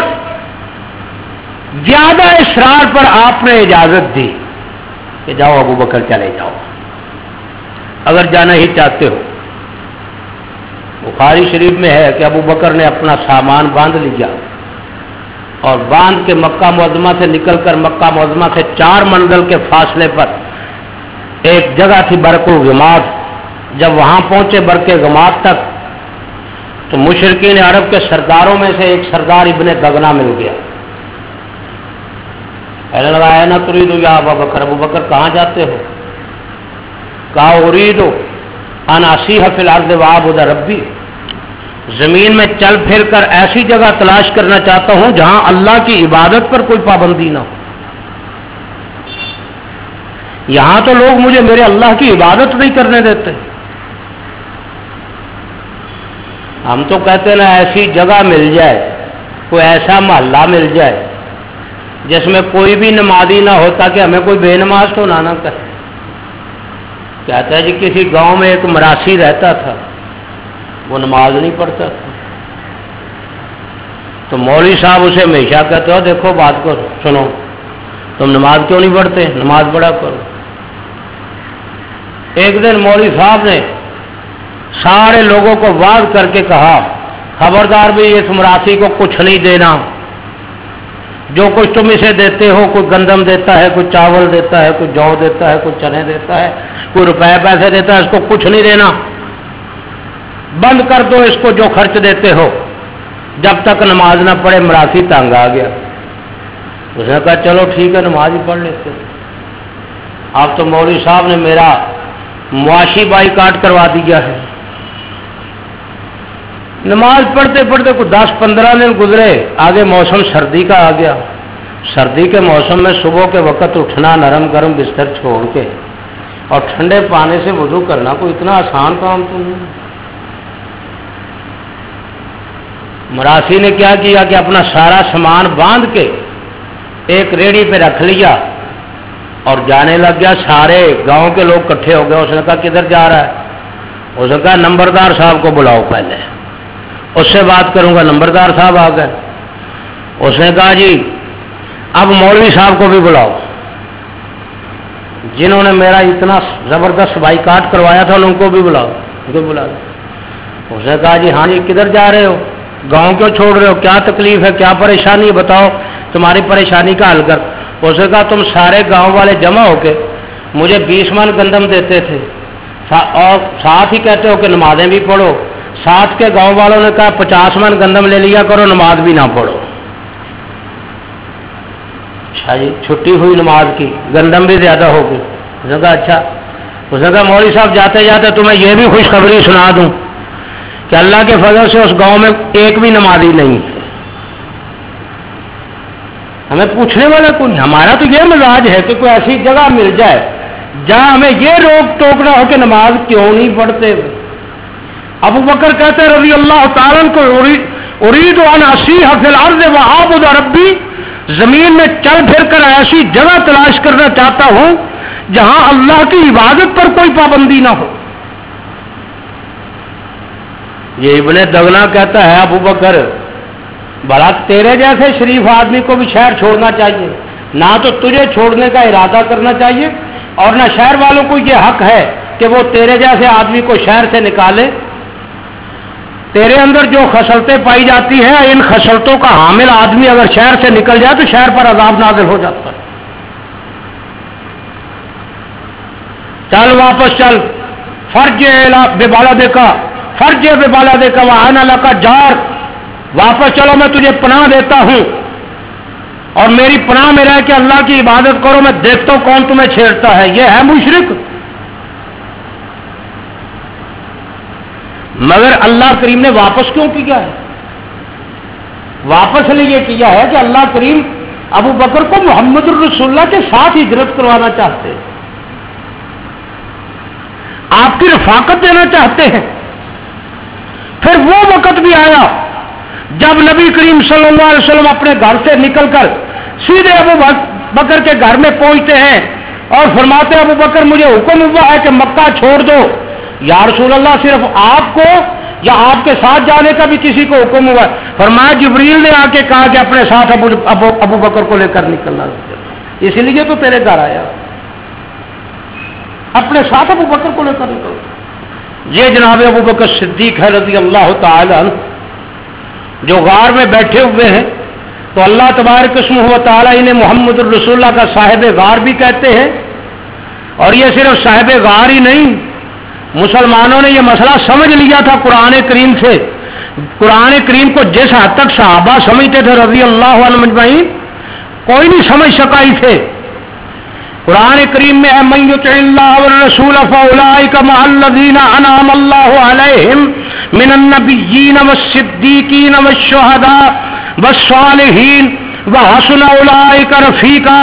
زیادہ اصرار پر آپ نے اجازت دی کہ جاؤ ابو بکر چلے جاؤ اگر جانا ہی چاہتے ہو۔ بخاری شریف میں ہے کہ ابو بکر نے اپنا سامان باندھ لیا اور باندھ کے مکہ معظمہ سے نکل کر مکہ معظمہ سے چار منزل کے فاصلے پر ایک جگہ تھی برق الغماد، جب وہاں پہنچے برق غماد تک تو مشرکین عرب کے سرداروں میں سے ایک سردار ابن دغنا مل گیا۔ کہنے لگا اے نہ ترید یا ابو بکر، ابو بکر کہاں جاتے ہو؟ کہا ارید ان اسیح فی الارض واعبد ربی، زمین میں چل پھر کر ایسی جگہ تلاش کرنا چاہتا ہوں جہاں اللہ کی عبادت پر کوئی پابندی نہ ہو۔ یہاں تو لوگ مجھے میرے اللہ کی عبادت نہیں کرنے دیتے، ہم تو کہتے نا ایسی جگہ مل جائے، کوئی ایسا محلہ مل جائے جس میں کوئی بھی نمازی نہ ہوتا کہ ہمیں کوئی بے نماز تو نہ نہ کرے۔ کہتا ہے جی کسی گاؤں میں ایک مراسی رہتا تھا، وہ نماز نہیں پڑھتا تھا، تو مولوی صاحب اسے ہمیشہ کہتے ہو دیکھو بات کو سنو، تم نماز کیوں نہیں پڑھتے، نماز پڑھا کرو۔ ایک دن مولوی صاحب نے سارے لوگوں کو واضح کر کے کہا خبردار بھی اس مراسی کو کچھ نہیں دینا، جو کچھ تم اسے دیتے ہو، کوئی گندم دیتا ہے، کوئی چاول دیتا ہے، کوئی جو دیتا ہے، کوئی چنے دیتا ہے، کوئی روپے پیسے دیتا ہے، اس کو کچھ نہیں دینا، بند کر دو اس کو جو خرچ دیتے ہو، جب تک نماز نہ پڑھے۔ مراسی تنگ آ گیا، اس نے کہا چلو ٹھیک ہے نماز ہی پڑھ لیتے۔ اب تو مولوی صاحب نے میرا معاشی بائی کاٹ کروا دیا ہے۔ نماز پڑھتے پڑھتے کوئی دس پندرہ دن گزرے، آگے موسم سردی کا آ گیا۔ سردی کے موسم میں صبح کے وقت اٹھنا نرم گرم بستر چھوڑ کے اور ٹھنڈے پانی سے وضو کرنا کوئی اتنا آسان کام تو نہیں۔ مراسی نے کیا کیا کہ اپنا سارا سامان باندھ کے ایک ریڑھی پہ رکھ لیا اور جانے لگ گیا. سارے گاؤں کے لوگ اکٹھے ہو گئے. اس نے کہا کدھر جا رہا ہے؟ اس نے کہا نمبردار صاحب کو بلاؤ پہلے, اس سے بات کروں گا. نمبردار صاحب آ گئے. اس نے کہا جی اب مولوی صاحب کو بھی بلاؤ, جنہوں نے میرا اتنا زبردست بائیکاٹ کروایا تھا ان کو بھی بلاؤ. ان کو بلا دو. اس نے کہا جی ہاں جی کدھر جا رہے ہو؟ گاؤں کیوں چھوڑ رہے ہو؟ کیا تکلیف ہے؟ کیا پریشانی ہے؟ بتاؤ تمہاری پریشانی کا حل کر. اس نے کہا تم سارے گاؤں والے جمع ہو کے مجھے بیس من گندم دیتے تھے اور ساتھ ہی کہتے ہو کہ نمازیں بھی پڑھو. ساتھ کے گاؤں والوں نے کہا پچاس من گندم لے لیا کرو, نماز بھی نہ پڑھو. اچھا جی چھٹی ہوئی نماز کی, گندم بھی زیادہ ہو گئی. اس نے کہا اچھا. اس نے کہا مولوی صاحب جاتے جاتے تمہیں یہ بھی خوشخبری سنا دوں کہ اللہ کے فضل سے اس گاؤں میں ایک بھی نمازی نہیں ہے. ہمیں پوچھنے والا کوئی, ہمارا تو یہ مزاج ہے کہ کوئی ایسی جگہ مل جائے جہاں ہمیں یہ روک ٹوک نہ ہو کہ نماز کیوں نہیں پڑھتے. ابو بکر کہتے رضی اللہ تعالیٰ کو ارید ان اسیح فی الارض واعبد ربی, زمین میں چل پھر کر ایسی جگہ تلاش کرنا چاہتا ہوں جہاں اللہ کی عبادت پر کوئی پابندی نہ ہو. یہ ابن دغنا کہتا ہے ابو بکر بھلا تیرے جیسے شریف آدمی کو بھی شہر چھوڑنا چاہیے, نہ تو تجھے چھوڑنے کا ارادہ کرنا چاہیے اور نہ شہر والوں کو یہ حق ہے کہ وہ تیرے جیسے آدمی کو شہر سے نکالے. تیرے اندر جو خصلتیں پائی جاتی ہیں ان خصلتوں کا حامل آدمی اگر شہر سے نکل جائے تو شہر پر عذاب نازل ہو جاتا ہے. چل واپس چل, فرج بے بالا دیکھا فرج بے بالا دیکھا وہ آنا لگا جار, واپس چلو میں تجھے پناہ دیتا ہوں اور میری پناہ میں رہ کے اللہ کی عبادت کرو, میں دیکھتا ہوں کون تمہیں چھیڑتا ہے. یہ ہے مشرک. مگر اللہ کریم نے واپس کیوں کیا ہے؟ واپس نے یہ کیا ہے کہ اللہ کریم ابو بکر کو محمد الرسول اللہ کے ساتھ ہجرت کروانا چاہتے ہیں, آپ کی رفاقت دینا چاہتے ہیں. پھر وہ وقت بھی آیا جب نبی کریم صلی اللہ علیہ وسلم اپنے گھر سے نکل کر سیدھے ابو بکر کے گھر میں پہنچتے ہیں اور فرماتے ہیں ابو بکر مجھے حکم ہوا ہے کہ مکہ چھوڑ دو. یا رسول اللہ صرف آپ کو یا آپ کے ساتھ جانے کا بھی کسی کو حکم ہوا ہے؟ فرمایا جبریل نے آ کے کہا کہ اپنے ساتھ ابو ابو, ابو بکر کو لے کر نکلنا, اس لیے تو تیرے گھر آیا, اپنے ساتھ ابو بکر کو لے کر نکل. یہ جناب ابو بکر صدیق ہے رضی اللہ تعالی عنہ جو غار میں بیٹھے ہوئے ہیں. تو اللہ تبارک اسمہ و تعالی انہیں محمد الرسول اللہ کا صاحب غار بھی کہتے ہیں. اور یہ صرف صاحب غار ہی نہیں, مسلمانوں نے یہ مسئلہ سمجھ لیا تھا قرآن کریم سے. قرآن کریم کو جس حد تک صحابہ سمجھتے تھے رضی اللہ عنہ مجمعین, کوئی نہیں سمجھ سکا ہی تھے. قرآن کریم میں ہے من یطع اللہ والرسول فاولئک مع الذین انعم اللہ علیہم من النبیین والصدیقین والشہداء والصالحین وحسن اولئک رفیقا.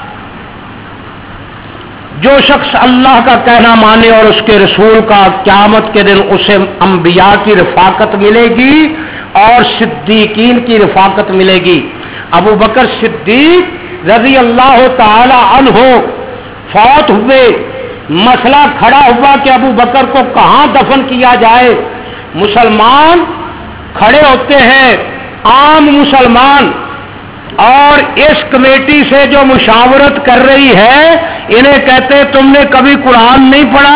جو شخص اللہ کا کہنا مانے اور اس کے رسول کا, قیامت کے دن اسے انبیاء کی رفاقت ملے گی اور صدیقین کی رفاقت ملے گی. ابو بکر صدیق رضی اللہ تعالی عنہ فوت ہوئے, مسئلہ کھڑا ہوا کہ ابو بکر کو کہاں دفن کیا جائے. مسلمان کھڑے ہوتے ہیں, عام مسلمان, اور اس کمیٹی سے جو مشاورت کر رہی ہے انہیں کہتے تم نے کبھی قرآن نہیں پڑھا؟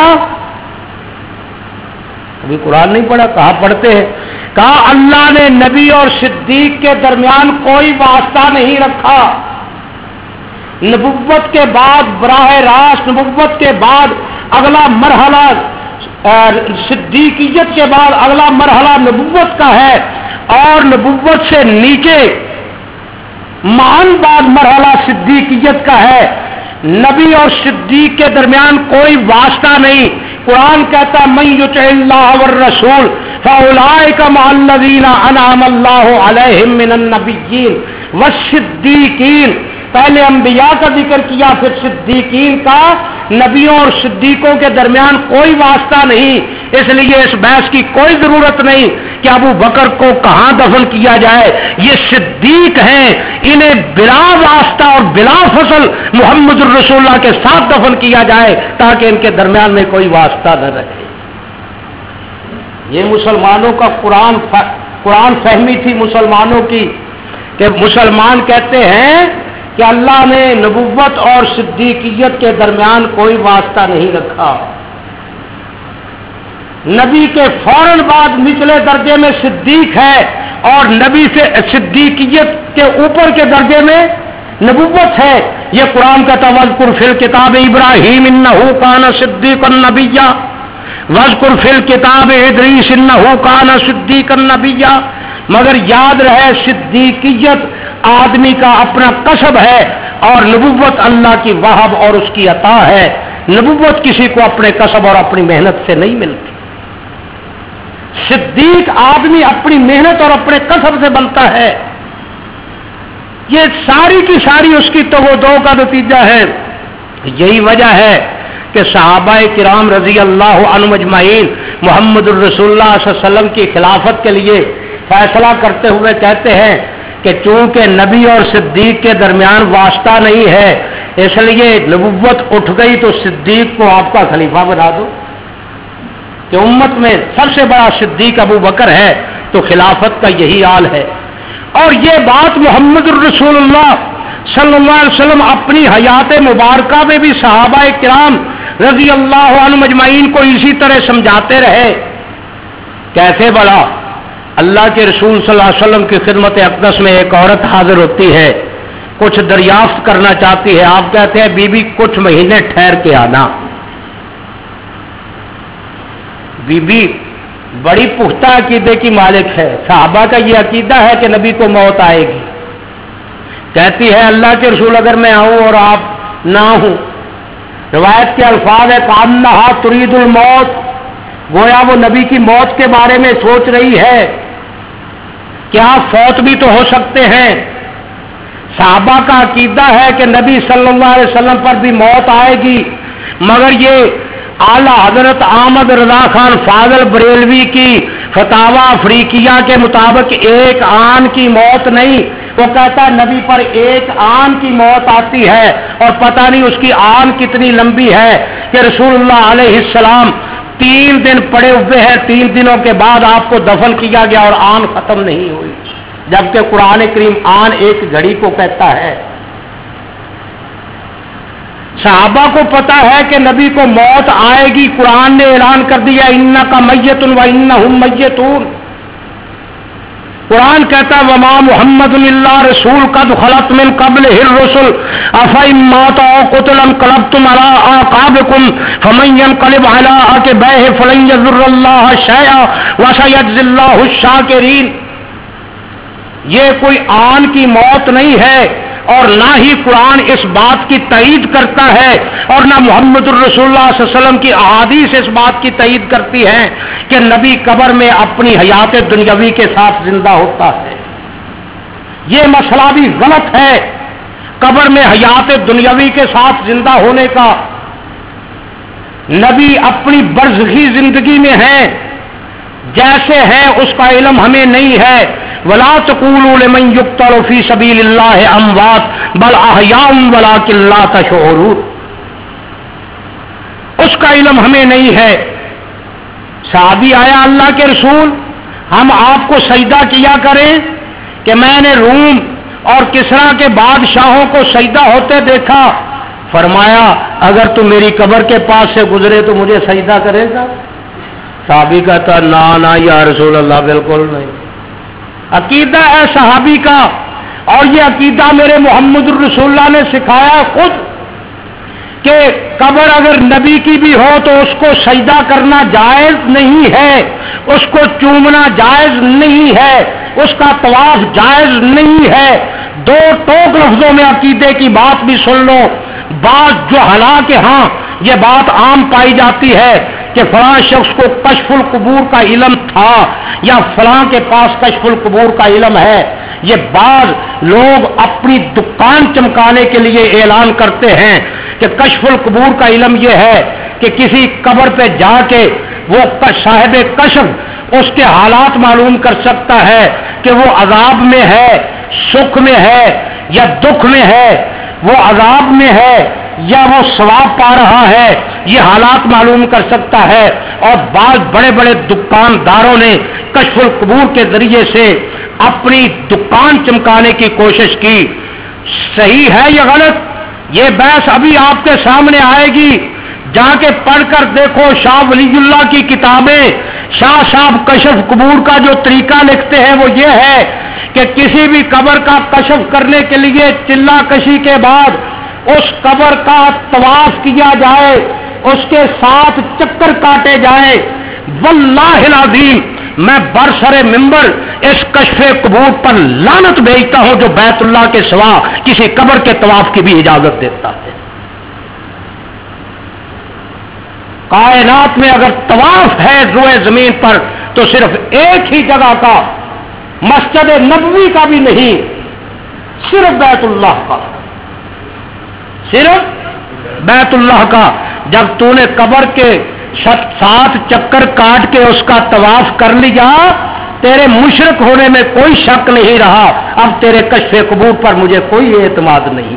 کبھی قرآن نہیں پڑھا؟ کہاں پڑھتے ہیں؟ کہا اللہ نے نبی اور صدیق کے درمیان کوئی واسطہ نہیں رکھا. نبوت کے بعد براہ راست, نبوت کے بعد اگلا مرحلہ صدیقیت کے بعد اگلا مرحلہ نبوت کا ہے, اور نبوت سے نیچے مان بعد مرحلہ صدیقیت کا ہے. نبی اور صدیق کے درمیان کوئی واسطہ نہیں. قرآن کہتا من یطع اللہ والرسول فاولئک مع الذین انعم اللہ علیہم من النبیین والصدیقین. پہلے انبیاء کا ذکر کیا پھر صدیقین کا. نبیوں اور صدیقوں کے درمیان کوئی واسطہ نہیں, اس لیے اس بحث کی کوئی ضرورت نہیں کہ ابو بکر کو کہاں دفن کیا جائے، یہ صدیق ہیں، انہیں بلا واسطہ اور بلا فصل محمد الرسول اللہ کے ساتھ دفن کیا جائے تاکہ ان کے درمیان میں کوئی واسطہ نہ رہے۔ یہ مسلمانوں کا قرآن قرآن فہمی تھی مسلمانوں کی، کہ مسلمان کہتے ہیں کہ اللہ نے نبوت اور صدیقیت کے درمیان کوئی واسطہ نہیں رکھا، نبی کے فوراً بعد نچلے درجے میں صدیق ہے اور نبی سے صدیقیت کے اوپر کے درجے میں نبوت ہے۔ یہ قرآن کا تذکر فی الکتاب ابراہیم انہ کان صدیقا نبیا، واذکر فی الکتاب ادریس انہ کان صدیقا نبیا۔ مگر یاد رہے صدیقیت آدمی کا اپنا کسب ہے اور نبوت اللہ کی وہب اور اس کی عطا ہے۔ نبوت کسی کو اپنے کسب اور اپنی محنت سے نہیں ملتی، صدیق آدمی اپنی محنت اور اپنے کسب سے بنتا ہے۔ یہ ساری کی ساری اس کی تو دو کا نتیجہ ہے۔ یہی وجہ ہے کہ صحابہ کرام رضی اللہ عنہم اجمعین محمد الرسول اللہ صلی اللہ علیہ وسلم کی خلافت کے لیے فیصلہ کرتے ہوئے کہتے ہیں کہ چونکہ نبی اور صدیق کے درمیان واسطہ نہیں ہے، اس لیے نبوت اٹھ گئی تو صدیق کو آپ کا خلیفہ بنا دو، کہ امت میں سب سے بڑا صدیق ابو بکر ہے، تو خلافت کا یہی حال ہے۔ اور یہ بات محمد الرسول اللہ صلی اللہ علیہ وسلم اپنی حیات مبارکہ میں بھی صحابہ کرام رضی اللہ عنہم اجمعین کو اسی طرح سمجھاتے رہے۔ کیسے بڑا؟ اللہ کے رسول صلی اللہ علیہ وسلم کی خدمت اقدس میں ایک عورت حاضر ہوتی ہے، کچھ دریافت کرنا چاہتی ہے۔ آپ کہتے ہیں بی بی کچھ مہینے ٹھہر کے آنا۔ بی بی بڑی پختہ عقیدے کی مالک ہے، صحابہ کا یہ عقیدہ ہے کہ نبی کو موت آئے گی۔ کہتی ہے اللہ کے رسول اگر میں آؤں اور آپ نہ ہوں، روایت کے الفاظ ہے کانہا ترید الموت، گویا وہ نبی کی موت کے بارے میں سوچ رہی ہے کہ آپ فوت بھی تو ہو سکتے ہیں۔ صحابہ کا عقیدہ ہے کہ نبی صلی اللہ علیہ وسلم پر بھی موت آئے گی، مگر یہ اعلی حضرت احمد رضا خان فاضل بریلوی کی فتاوی افریقیہ کے مطابق ایک آن کی موت نہیں، وہ کہتا ہے نبی پر ایک آن کی موت آتی ہے اور پتہ نہیں اس کی آن کتنی لمبی ہے، کہ رسول اللہ علیہ السلام تین دن پڑے ہوئے ہیں، تین دنوں کے بعد آپ کو دفن کیا گیا اور آن ختم نہیں ہوئی، جبکہ قرآن کریم آن ایک گھڑی کو کہتا ہے۔ صحابہ کو پتا ہے کہ نبی کو موت آئے گی، قرآن نے اعلان کر دیا انک میت و انہم میتون۔ قرآن کہتا ہے وما محمد الا رسول قد خلت من قبلہ الرسل افئن مات او قتل انقلبتم علی اعقابکم فمن ينقلب علی عقبیہ فلن یضر اللہ شیئا وسیجزی اللہ الشاکرین۔ یہ کوئی آن کی موت نہیں ہے اور نہ ہی قرآن اس بات کی تائید کرتا ہے اور نہ محمد الرسول اللہ صلی اللہ علیہ وسلم کی احادیث اس بات کی تائید کرتی ہیں کہ نبی قبر میں اپنی حیات دنیاوی کے ساتھ زندہ ہوتا ہے۔ یہ مسئلہ بھی غلط ہے، قبر میں حیات دنیاوی کے ساتھ زندہ ہونے کا۔ نبی اپنی برزخی زندگی میں ہیں، جیسے ہے اس کا علم ہمیں نہیں ہے۔ ولا تقولوا لمن يقتل في سبيل الله اموات بل احياء ولكن لا تشعرون، اس کا علم ہمیں نہیں ہے۔ صحابی آیا اللہ کے رسول ہم آپ کو سجدہ کیا کریں، کہ میں نے روم اور کسرا کے بادشاہوں کو سجدہ ہوتے دیکھا۔ فرمایا اگر تم میری قبر کے پاس سے گزرے تو مجھے سجدہ کرے گا؟ صحابی کہتا نا نا یا رسول اللہ بالکل نہیں۔ عقیدہ ہے صحابی کا، اور یہ عقیدہ میرے محمد الرسول اللہ نے سکھایا خود، کہ قبر اگر نبی کی بھی ہو تو اس کو سجدہ کرنا جائز نہیں ہے، اس کو چومنا جائز نہیں ہے، اس کا طواف جائز نہیں ہے۔ دو ٹوک لفظوں میں عقیدے کی بات بھی سن لو۔ بعض جو حالانکہ ہاں یہ بات عام پائی جاتی ہے کہ فلاں شخص کو کشف القبور کا علم تھا یا فلاں کے پاس کشف القبور کا علم ہے، یہ بعض لوگ اپنی دکان چمکانے کے لیے اعلان کرتے ہیں کہ کشف القبور کا علم یہ ہے کہ کسی قبر پہ جا کے وہ صاحب کشف اس کے حالات معلوم کر سکتا ہے کہ وہ عذاب میں ہے، سکھ میں ہے یا دکھ میں ہے، وہ عذاب میں ہے یا وہ ثواب پا رہا ہے، یہ حالات معلوم کر سکتا ہے۔ اور بعض بڑے بڑے دکانداروں نے کشف القبور کے ذریعے سے اپنی دکان چمکانے کی کوشش کی۔ صحیح ہے یا غلط، یہ بحث ابھی آپ کے سامنے آئے گی، جا کے پڑھ کر دیکھو شاہ ولی اللہ کی کتابیں۔ شاہ صاحب کشف قبور کا جو طریقہ لکھتے ہیں وہ یہ ہے کہ کسی بھی قبر کا کشف کرنے کے لیے چلہ کشی کے بعد اس قبر کا طواف کیا جائے، اس کے ساتھ چکر کاٹے جائے۔ واللہ العظیم میں برسر ممبر اس کشف قبور پر لعنت بھیجتا ہوں جو بیت اللہ کے سوا کسی قبر کے طواف کی بھی اجازت دیتا ہے۔ کائنات میں اگر طواف ہے روئے زمین پر تو صرف ایک ہی جگہ کا، مسجد نبوی کا بھی نہیں، صرف بیت اللہ کا، صرف بیت اللہ کا۔ جب تو نے قبر کے سات چکر کاٹ کے اس کا طواف کر لیا، تیرے مشرک ہونے میں کوئی شک نہیں رہا، اب تیرے کشف قبور پر مجھے کوئی اعتماد نہیں۔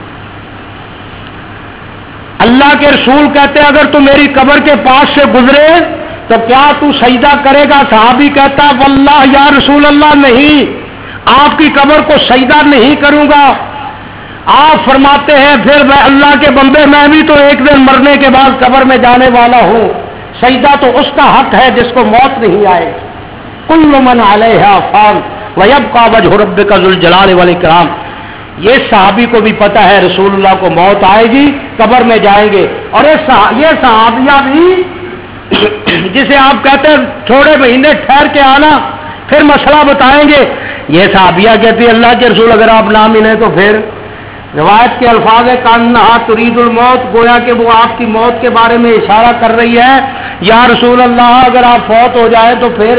اللہ کے رسول کہتے ہیں اگر تو میری قبر کے پاس سے گزرے تو کیا تو سجدہ کرے گا؟ صحابی کہتا واللہ یا رسول اللہ نہیں، آپ کی قبر کو سجدہ نہیں کروں گا۔ آپ فرماتے ہیں پھر میں اللہ کے بندے، میں بھی تو ایک دن مرنے کے بعد قبر میں جانے والا ہوں، سجدہ تو اس کا حق ہے جس کو موت نہیں آئے۔ کل من علیہا فان ویبقى وجہ ربک ذو الجلال والاکرام۔ یہ صحابی کو بھی پتا ہے رسول اللہ کو موت آئے گی، قبر میں جائیں گے، اور یہ صحابیہ بھی جسے آپ کہتے ہیں تھوڑے مہینے ٹھہر کے آنا پھر مسئلہ بتائیں گے، یہ صحابیہ کہتی ہے اللہ کے رسول اگر آپ نام ہی لیں تو پھر روایت کے الفاظ ہے کانہا ترید الموت، گویا کہ وہ آپ کی موت کے بارے میں اشارہ کر رہی ہے، یا رسول اللہ اگر آپ فوت ہو جائیں تو پھر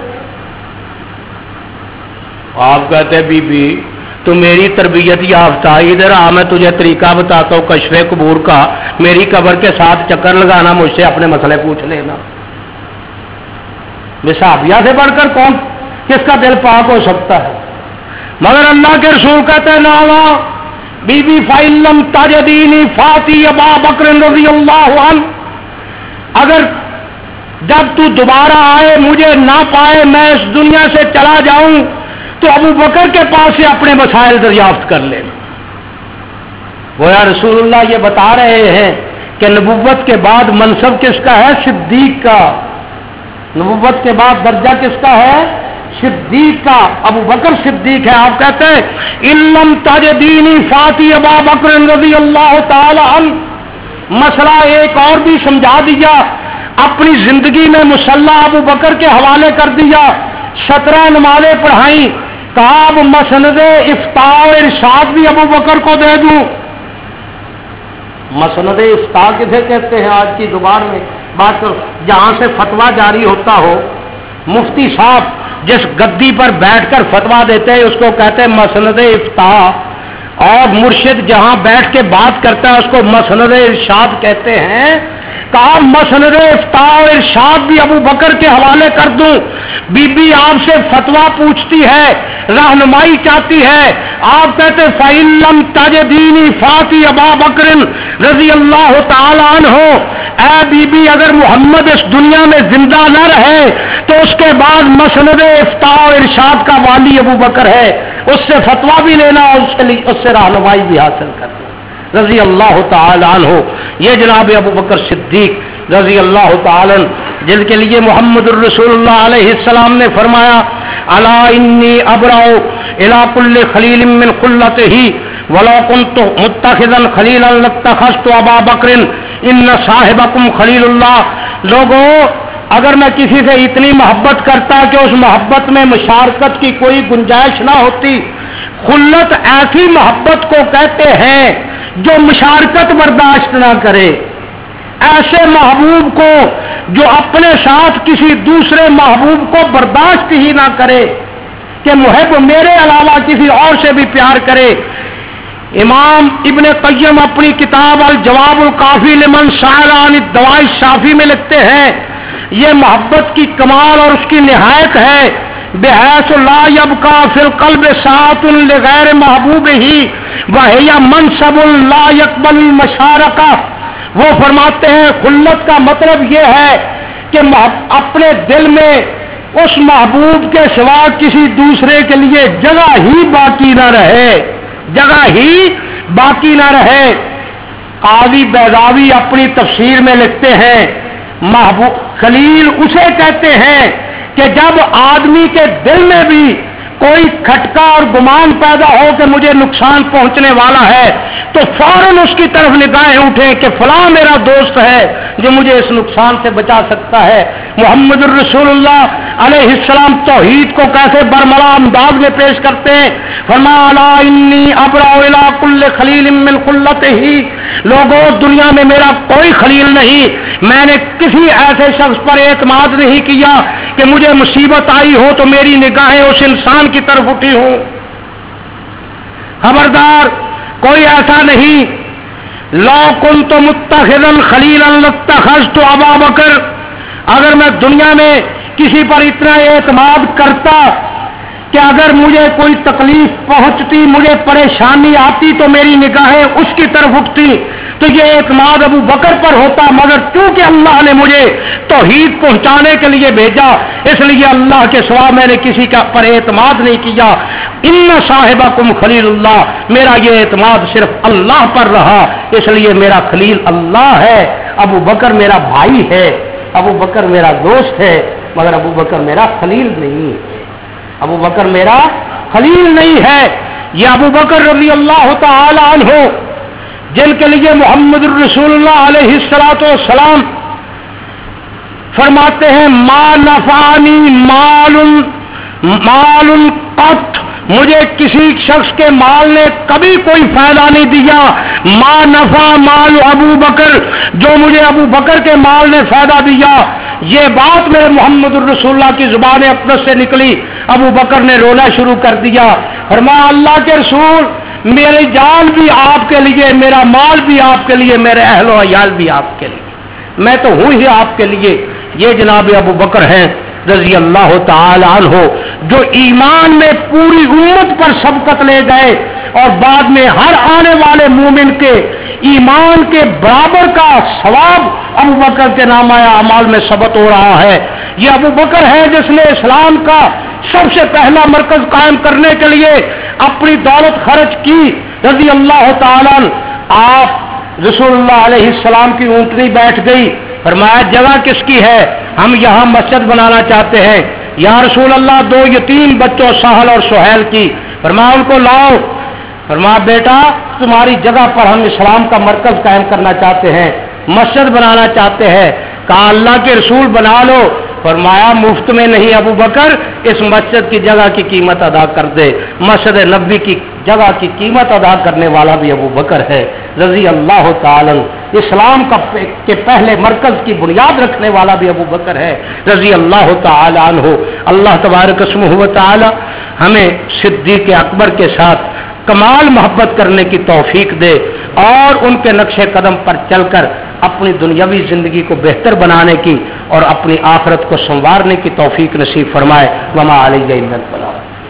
آپ کہتے بی بی تو میری تربیت یافتہ ادھر آ، میں تجھے طریقہ بتاتا ہوں کشف قبور کا، میری قبر کے ساتھ چکر لگانا، مجھ سے اپنے مسئلے پوچھ لینا۔ صحابیہ سے بڑھ کر کون کس کا دل پاک ہو سکتا ہے؟ مگر اللہ کے رسول کہتے ہیں نالا بی بی فَإِلَّمْ تَجِدِينِي فَاتِي أَبَا بَكْرٍ رضی اللہ عنہ، اگر جب تو دوبارہ آئے مجھے نہ پائے، میں اس دنیا سے چلا جاؤں تو ابو بکر کے پاس سے اپنے مسائل دریافت کر لینا۔ وہ یا رسول اللہ یہ بتا رہے ہیں کہ نبوت کے بعد منصب کس کا ہے؟ صدیق کا۔ نبوت کے بعد درجہ کس کا ہے؟ صدیق کا۔ ابو بکر صدیق ہے۔ آپ کہتے ہیں علم تجدینی فاتی ابا بکر رضی اللہ تعالی عنہ۔ مسئلہ ایک اور بھی سمجھا دیا، اپنی زندگی میں مصلی ابو بکر کے حوالے کر دیا، سترہ نمازیں پڑھائیں، کہا اب مسند افتاء و ارشاد بھی ابو بکر کو دے دوں۔ مسند افتاء کسے کہتے ہیں آج کی زبان میں؟ بات جہاں سے فتویٰ جاری ہوتا ہو، مفتی صاحب جس گدی پر بیٹھ کر فتویٰ دیتے ہیں اس کو کہتے ہیں مسند افتاء، اور مرشد جہاں بیٹھ کے بات کرتا ہے اس کو مسند ارشاد کہتے ہیں۔ کہا مسند افتاء و ارشاد بھی ابو بکر کے حوالے کر دوں۔ بی بی آپ سے فتویٰ پوچھتی ہے، رہنمائی چاہتی ہے۔ آپ کہتے فَإِن لَّمْ تَجِدِينِي فَاتِي أَبَا بَكْرٍ رضی اللہ تعالی عنہ، اے بی بی اگر محمد اس دنیا میں زندہ نہ رہے تو اس کے بعد مسند افتاء و ارشاد کا والی ابو بکر ہے، اس سے فتویٰ بھی لینا اور اس کے لیے اس سے رہنمائی بھی حاصل کرنا رضی اللہ تعالی عنہ۔ یہ جناب ابو بکر صدیق رضی اللہ تعالی عنہ جن کے لیے محمد الرسول اللہ علیہ السلام نے فرمایا الا انی ابرأ الی کل خلیل من خلتہ ولو کنت متخذا خلیلا لاتخذت ابا بکر ان صاحبکم خلیل اللہ۔ لوگوں اگر میں کسی سے اتنی محبت کرتا کہ اس محبت میں مشارکت کی کوئی گنجائش نہ ہوتی، خلت ایسی محبت کو کہتے ہیں جو مشارکت برداشت نہ کرے، ایسے محبوب کو جو اپنے ساتھ کسی دوسرے محبوب کو برداشت ہی نہ کرے کہ محب میرے علاوہ کسی اور سے بھی پیار کرے۔ امام ابن قیم اپنی کتاب الجواب الکافی لمن سأل عن الدواء الشافی میں لکھتے ہیں یہ محبت کی کمال اور اس کی نہایت ہے. بحیث لا یبقى فی القلب ساعۃ لغیر محبوب ہی وہی منصب لا یقبل المشارکہ. وہ فرماتے ہیں خلت کا مطلب یہ ہے کہ اپنے دل میں اس محبوب کے سوا کسی دوسرے کے لیے جگہ ہی باقی نہ رہے, جگہ ہی باقی نہ رہے. قاضی بیضاوی اپنی تفسیر میں لکھتے ہیں محبوب خلیل اسے کہتے ہیں کہ جب آدمی کے دل میں بھی کوئی کھٹکا اور گمان پیدا ہو کہ مجھے نقصان پہنچنے والا ہے تو فوراً اس کی طرف نگاہیں اٹھیں کہ فلاں میرا دوست ہے جو مجھے اس نقصان سے بچا سکتا ہے. محمد الرسول اللہ علیہ السلام توحید کو کیسے برملا انداز میں پیش کرتے ہیں. فرمایا الا انی ابرأ الی کل خلیل من خلتہ. لوگوں دنیا میں میرا کوئی خلیل نہیں, میں نے کسی ایسے شخص پر اعتماد نہیں کیا کہ مجھے مصیبت آئی ہو تو میری نگاہیں اس انسان کی طرف اٹھی ہوں. خبردار کوئی ایسا نہیں. لو کنت متخذا خلیلا لاتخذت ابا بکر. اگر میں دنیا میں کسی پر اتنا اعتماد کرتا کہ اگر مجھے کوئی تکلیف پہنچتی, مجھے پریشانی آتی تو میری نگاہیں اس کی طرف اٹھتی تو یہ اعتماد ابو بکر پر ہوتا. مگر کیونکہ اللہ نے مجھے توحید پہنچانے کے لیے بھیجا اس لیے اللہ کے سوا میں نے کسی کا پر اعتماد نہیں کیا. ان صاحبکم خلیل اللہ. میرا یہ اعتماد صرف اللہ پر رہا اس لیے میرا خلیل اللہ ہے. ابو بکر میرا بھائی ہے, ابو بکر میرا دوست ہے, مگر ابو بکر میرا خلیل نہیں. ابو بکر میرا خلیل نہیں ہے. یہ ابو بکر رضی اللہ تعالی عنہ جن کے لیے محمد الرسول اللہ علیہ الصلوۃ والسلام فرماتے ہیں ما نفعنی مال مال قط. مجھے کسی شخص کے مال نے کبھی کوئی فائدہ نہیں دیا. ما نفع مال ابو بکر, جو مجھے ابو بکر کے مال نے فائدہ دیا. یہ بات میرے محمد الرسول اللہ کی زبان اقدس سے نکلی. ابو بکر نے رونا شروع کر دیا. فرمایا اللہ کے رسول میری جان بھی آپ کے لیے, میرا مال بھی آپ کے لیے, میرے اہل و عیال بھی آپ کے لیے, میں تو ہوں ہی آپ کے لیے. یہ جناب ابو بکر ہیں رضی اللہ تعالی عنہ جو ایمان میں پوری امت پر سبقت لے گئے اور بعد میں ہر آنے والے مومن کے ایمان کے برابر کا ثواب ابو بکر کے نامہ اعمال میں ثبت ہو رہا ہے. یہ ابو بکر ہے جس نے اسلام کا سب سے پہلا مرکز قائم کرنے کے لیے اپنی دولت خرچ کی رضی اللہ تعالیٰ. آپ رسول اللہ علیہ السلام کی اونٹنی بیٹھ گئی. فرمایا جگہ کس کی ہے؟ ہم یہاں مسجد بنانا چاہتے ہیں. یا رسول اللہ دو یتیم بچوں سہل اور سہیل کی. فرمایا ان کو لاؤ. فرمایا بیٹا تمہاری جگہ پر ہم اسلام کا مرکز قائم کرنا چاہتے ہیں, مسجد بنانا چاہتے ہیں. کہا اللہ کے رسول بنا لو. فرمایا مفت میں نہیں ابو بکر, اس مسجد کی جگہ کی قیمت ادا کر دے. مسجد نبوی کی جگہ کی قیمت ادا کرنے والا بھی ابو بکر ہے رضی اللہ تعالی. اسلام کا کے پہلے مرکز کی بنیاد رکھنے والا بھی ابو بکر ہے رضی اللہ تعالی عنہ. اللہ تبارک اسمہ و تعالی ہمیں صدیق اکبر کے ساتھ کمال محبت کرنے کی توفیق دے اور ان کے نقش قدم پر چل کر اپنی دنیاوی زندگی کو بہتر بنانے کی اور اپنی آخرت کو سنوارنے کی توفیق نصیب فرمائے. وما علیہ الا البلاغ.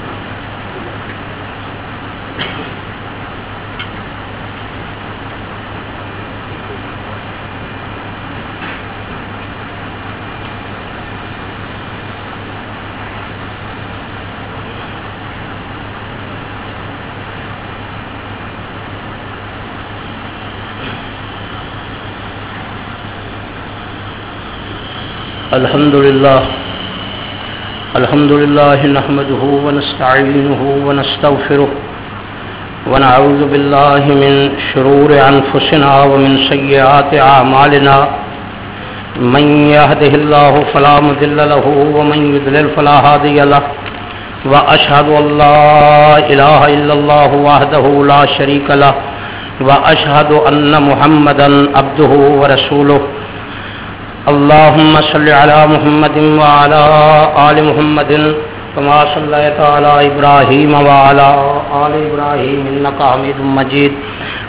الحمد لله الحمد لله نحمده ونستعينه ونستغفره ونعوذ بالله من شرور أنفسنا ومن سيئات أعمالنا من يهده الله فلا مضل له ومن يضلل فلا هادي له وأشهد أن لا إله إلا الله وحده لا شريك له وأشهد أن محمدا عبده ورسوله. اللهم صل على محمد وعلى آل محمد كما صليت على إبراهيم وعلى آل إبراهيم إنك حميد مجيد.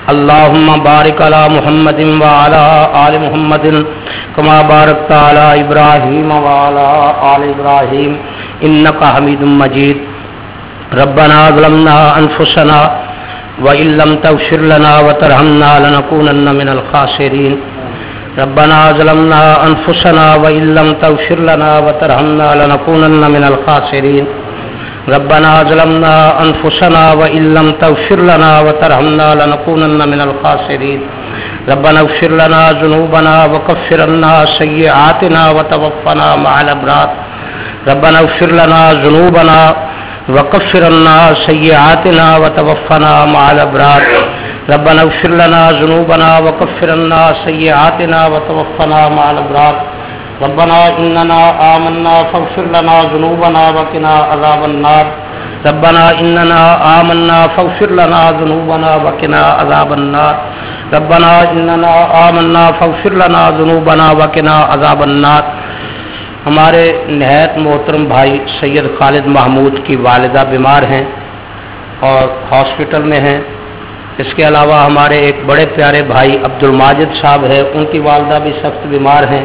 اللهم بارك على محمد وعلى آل محمد كما باركت على إبراهيم وعلى آل إبراهيم إنك حميد مجيد ربنا ظلمنا أنفسنا وإن لم تغفر لنا وترحمنا لنكونن من الخاسرين ربنا ظلمنا أنفسنا وإن لم تغفر لنا وترحمنا لنكونن من الخاسرين ربنا ظلمنا أنفسنا وإن لم تغفر لنا وترحمنا لنكونن من الخاسرين ربنا اغفر لنا ذنوبنا وكفر عنا سيئاتنا وتوفنا مع الأبرار ربنا اغفر لنا ذنوبنا وكفر عنا سيئاتنا وتوفنا مع الأبرار ربنا اغفر لنا ذنوبنا وكفر عنا سيئاتنا وتوفنا مع الأبرار ربنا إننا آمنا فاغفر لنا ذنوبنا وقنا عذاب النار ربنا إننا آمنا فاغفر لنا ذنوبنا وقنا عذاب النار ربنا إننا آمنا فاغفر لنا ذنوبنا وقنا عذاب النار ہمارے نہایت محترم بھائی سید خالد محمود کی والدہ بیمار ہیں اور ہاسپٹل میں ہیں. اس کے علاوہ ہمارے ایک بڑے پیارے بھائی عبد الماجد صاحب ہیں، ان کی والدہ بھی سخت بیمار ہیں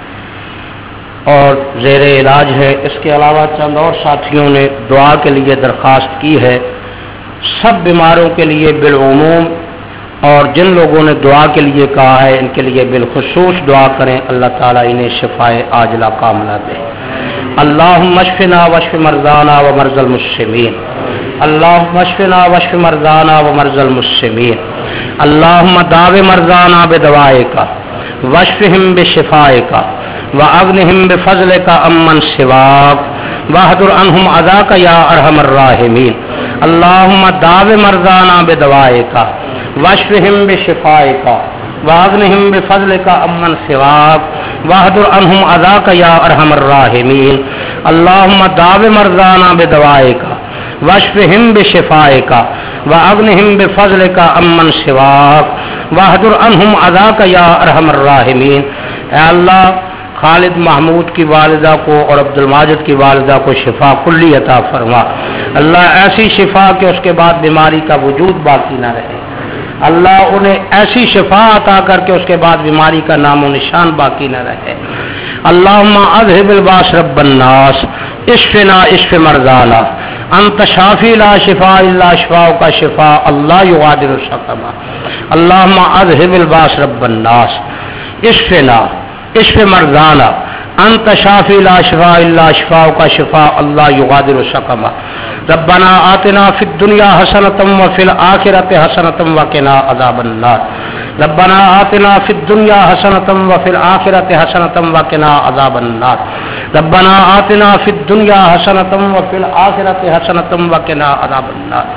اور زیر علاج ہے. اس کے علاوہ چند اور ساتھیوں نے دعا کے لیے درخواست کی ہے. سب بیماروں کے لیے بالعموم اور جن لوگوں نے دعا کے لیے کہا ہے ان کے لیے بالخصوص دعا کریں. اللہ تعالیٰ انہیں شفائے عاجلہ کاملہ دے. اللہم اشفنا واشف مرضانا ومرضى المسلمین اللہم اشفنا واشف مرضانا ومرضى المسلمین اللہم داو مرضانا بدوائک واشفہم بشفائک وَأَغْنِهِمْ بِفَضْلِكَ عَمَّنْ سِوَاكَ وَاحْضُرْ عَنْهُمْ عَذَاكَ يَا أَرْحَمَ الرَّاحِمِينَ اللهم داو مرضانا بدوائك واشفهم بشفائك وَأَغْنِهِمْ بِفَضْلِكَ عَمَّنْ سِوَاكَ وَاحْضُرْ عَنْهُمْ عَذَاكَ يَا أَرْحَمَ الرَّاحِمِينَ اللهم داو مرضانا بدوائك واشفهم بشفائك وَأَغْنِهِمْ بِفَضْلِكَ عَمَّنْ سِوَاكَ وَاحْضُرْ عَنْهُمْ عَذَاكَ يَا أَرْحَمَ الرَّاحِمِينَ. اے اللہ خالد محمود کی والدہ کو اور عبد الماجد کی والدہ کو شفا کلی عطا فرما. اللہ ایسی شفا کہ اس کے بعد بیماری کا وجود باقی نہ رہے. اللہ انہیں ایسی شفا عطا کر کے اس کے بعد بیماری کا نام و نشان باقی نہ رہے. اللہم اذہب الباس رب الناس اشفنا اشف مرضانا انت شافی لا شفاء الا شفاءک شفاء اللہ یغادر سقما. اللہم اذہب الباس رب الناس اشفنا اشف مرضانا انت شافی لا شفاء الا شفاءک شفاء اللہ یغادر سقما. ربنا آتنا فی الدنیا حسنۃ وفی الآخرۃ حسنۃ وقنا عذاب النار. ربنا آتنا فی الدنیا حسنۃ وفی الآخرۃ حسنۃ وقنا عذاب النار. ربنا آتنا فی الدنیا حسنۃ وفی الآخرۃ حسنۃ وقنا عذاب النار.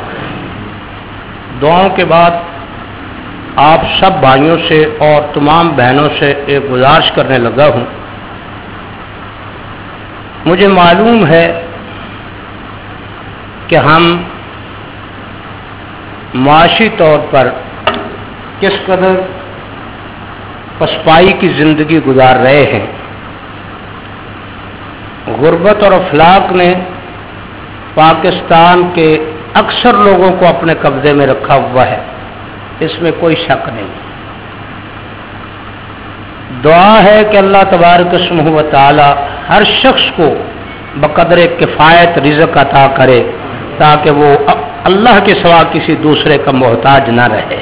دعاؤں کے بعد آپ سب بھائیوں سے اور تمام بہنوں سے ایک گزارش کرنے لگا ہوں. مجھے معلوم ہے کہ ہم معاشی طور پر کس قدر پسپائی کی زندگی گزار رہے ہیں. غربت اور افلاک نے پاکستان کے اکثر لوگوں کو اپنے قبضے میں رکھا ہوا ہے، اس میں کوئی شک نہیں. دعا ہے کہ اللہ تبارک اسمہ و تعالی ہر شخص کو بقدر کفایت رزق عطا کرے تاکہ وہ اللہ کے سوا کسی دوسرے کا محتاج نہ رہے.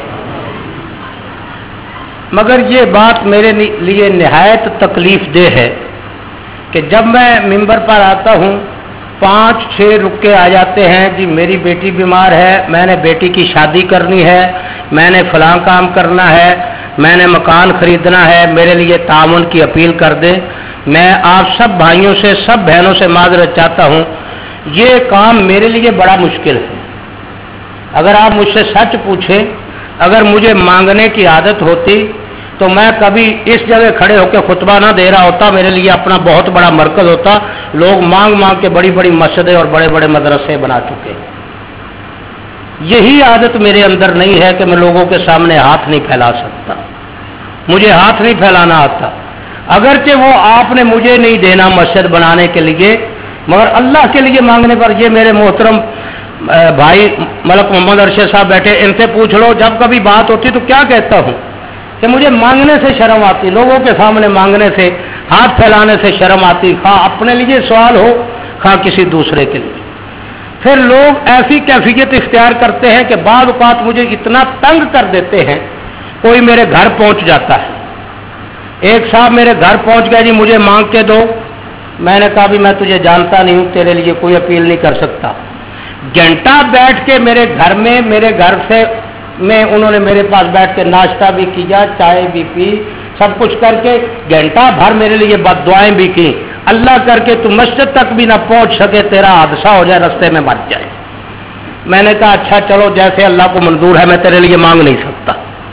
مگر یہ بات میرے لیے نہایت تکلیف دہ ہے کہ جب میں ممبر پر آتا ہوں پانچ چھ رکے آ جاتے ہیں، جی میری بیٹی بیمار ہے، میں نے بیٹی کی شادی کرنی ہے، میں نے فلاں کام کرنا ہے، میں نے مکان خریدنا ہے، میرے لیے تعاون کی اپیل کر دیں. میں آپ سب بھائیوں سے سب بہنوں سے معذرت چاہتا ہوں، یہ کام میرے لیے بڑا مشکل ہے. اگر آپ مجھ سے سچ پوچھیں، اگر مجھے مانگنے کی عادت ہوتی تو میں کبھی اس جگہ کھڑے ہو کے خطبہ نہ دے رہا ہوتا، میرے لیے اپنا بہت بڑا مرکز ہوتا. لوگ مانگ مانگ کے بڑی بڑی مسجدیں اور بڑے بڑے مدرسے بنا چکے. یہی عادت میرے اندر نہیں ہے کہ میں لوگوں کے سامنے ہاتھ نہیں پھیلا سکتا، مجھے ہاتھ نہیں پھیلانا آتا. اگرچہ وہ آپ نے مجھے نہیں دینا مسجد بنانے کے لیے، مگر اللہ کے لیے مانگنے پر یہ میرے محترم بھائی ملک محمد ارشد صاحب بیٹھے، ان سے پوچھ لو جب کبھی بات ہوتی تو کیا کہتا ہوں کہ مجھے مانگنے سے شرم آتی، لوگوں کے سامنے مانگنے سے، ہاتھ پھیلانے سے شرم آتی، خواہ اپنے لیے سوال ہو خواہ کسی دوسرے کے لیے۔ پھر لوگ ایسی کیفیت اختیار کرتے ہیں کہ بعض اوقات مجھے اتنا تنگ کر دیتے ہیں، کوئی میرے گھر پہنچ جاتا ہے، ایک صاحب میرے گھر پہنچ گیا، جی مجھے مانگ کے دو، میں نے کہا بھی میں تجھے جانتا نہیں ہوں، تیرے لیے کوئی اپیل نہیں کر سکتا۔ گھنٹہ بیٹھ کے میرے گھر میں، میرے گھر سے میں انہوں نے میرے پاس بیٹھ کے ناشتہ بھی کیا، چائے بھی پی، سب کچھ کر کے گھنٹہ بھر میرے لیے بد دعائیں بھی کی، اللہ کر کے تو مسجد تک بھی نہ پہنچ سکے، تیرا حادثہ ہو جائے، رستے میں مر جائے۔ میں نے کہا اچھا چلو جیسے اللہ کو منظور ہے، میں تیرے لیے مانگ نہیں سکتا۔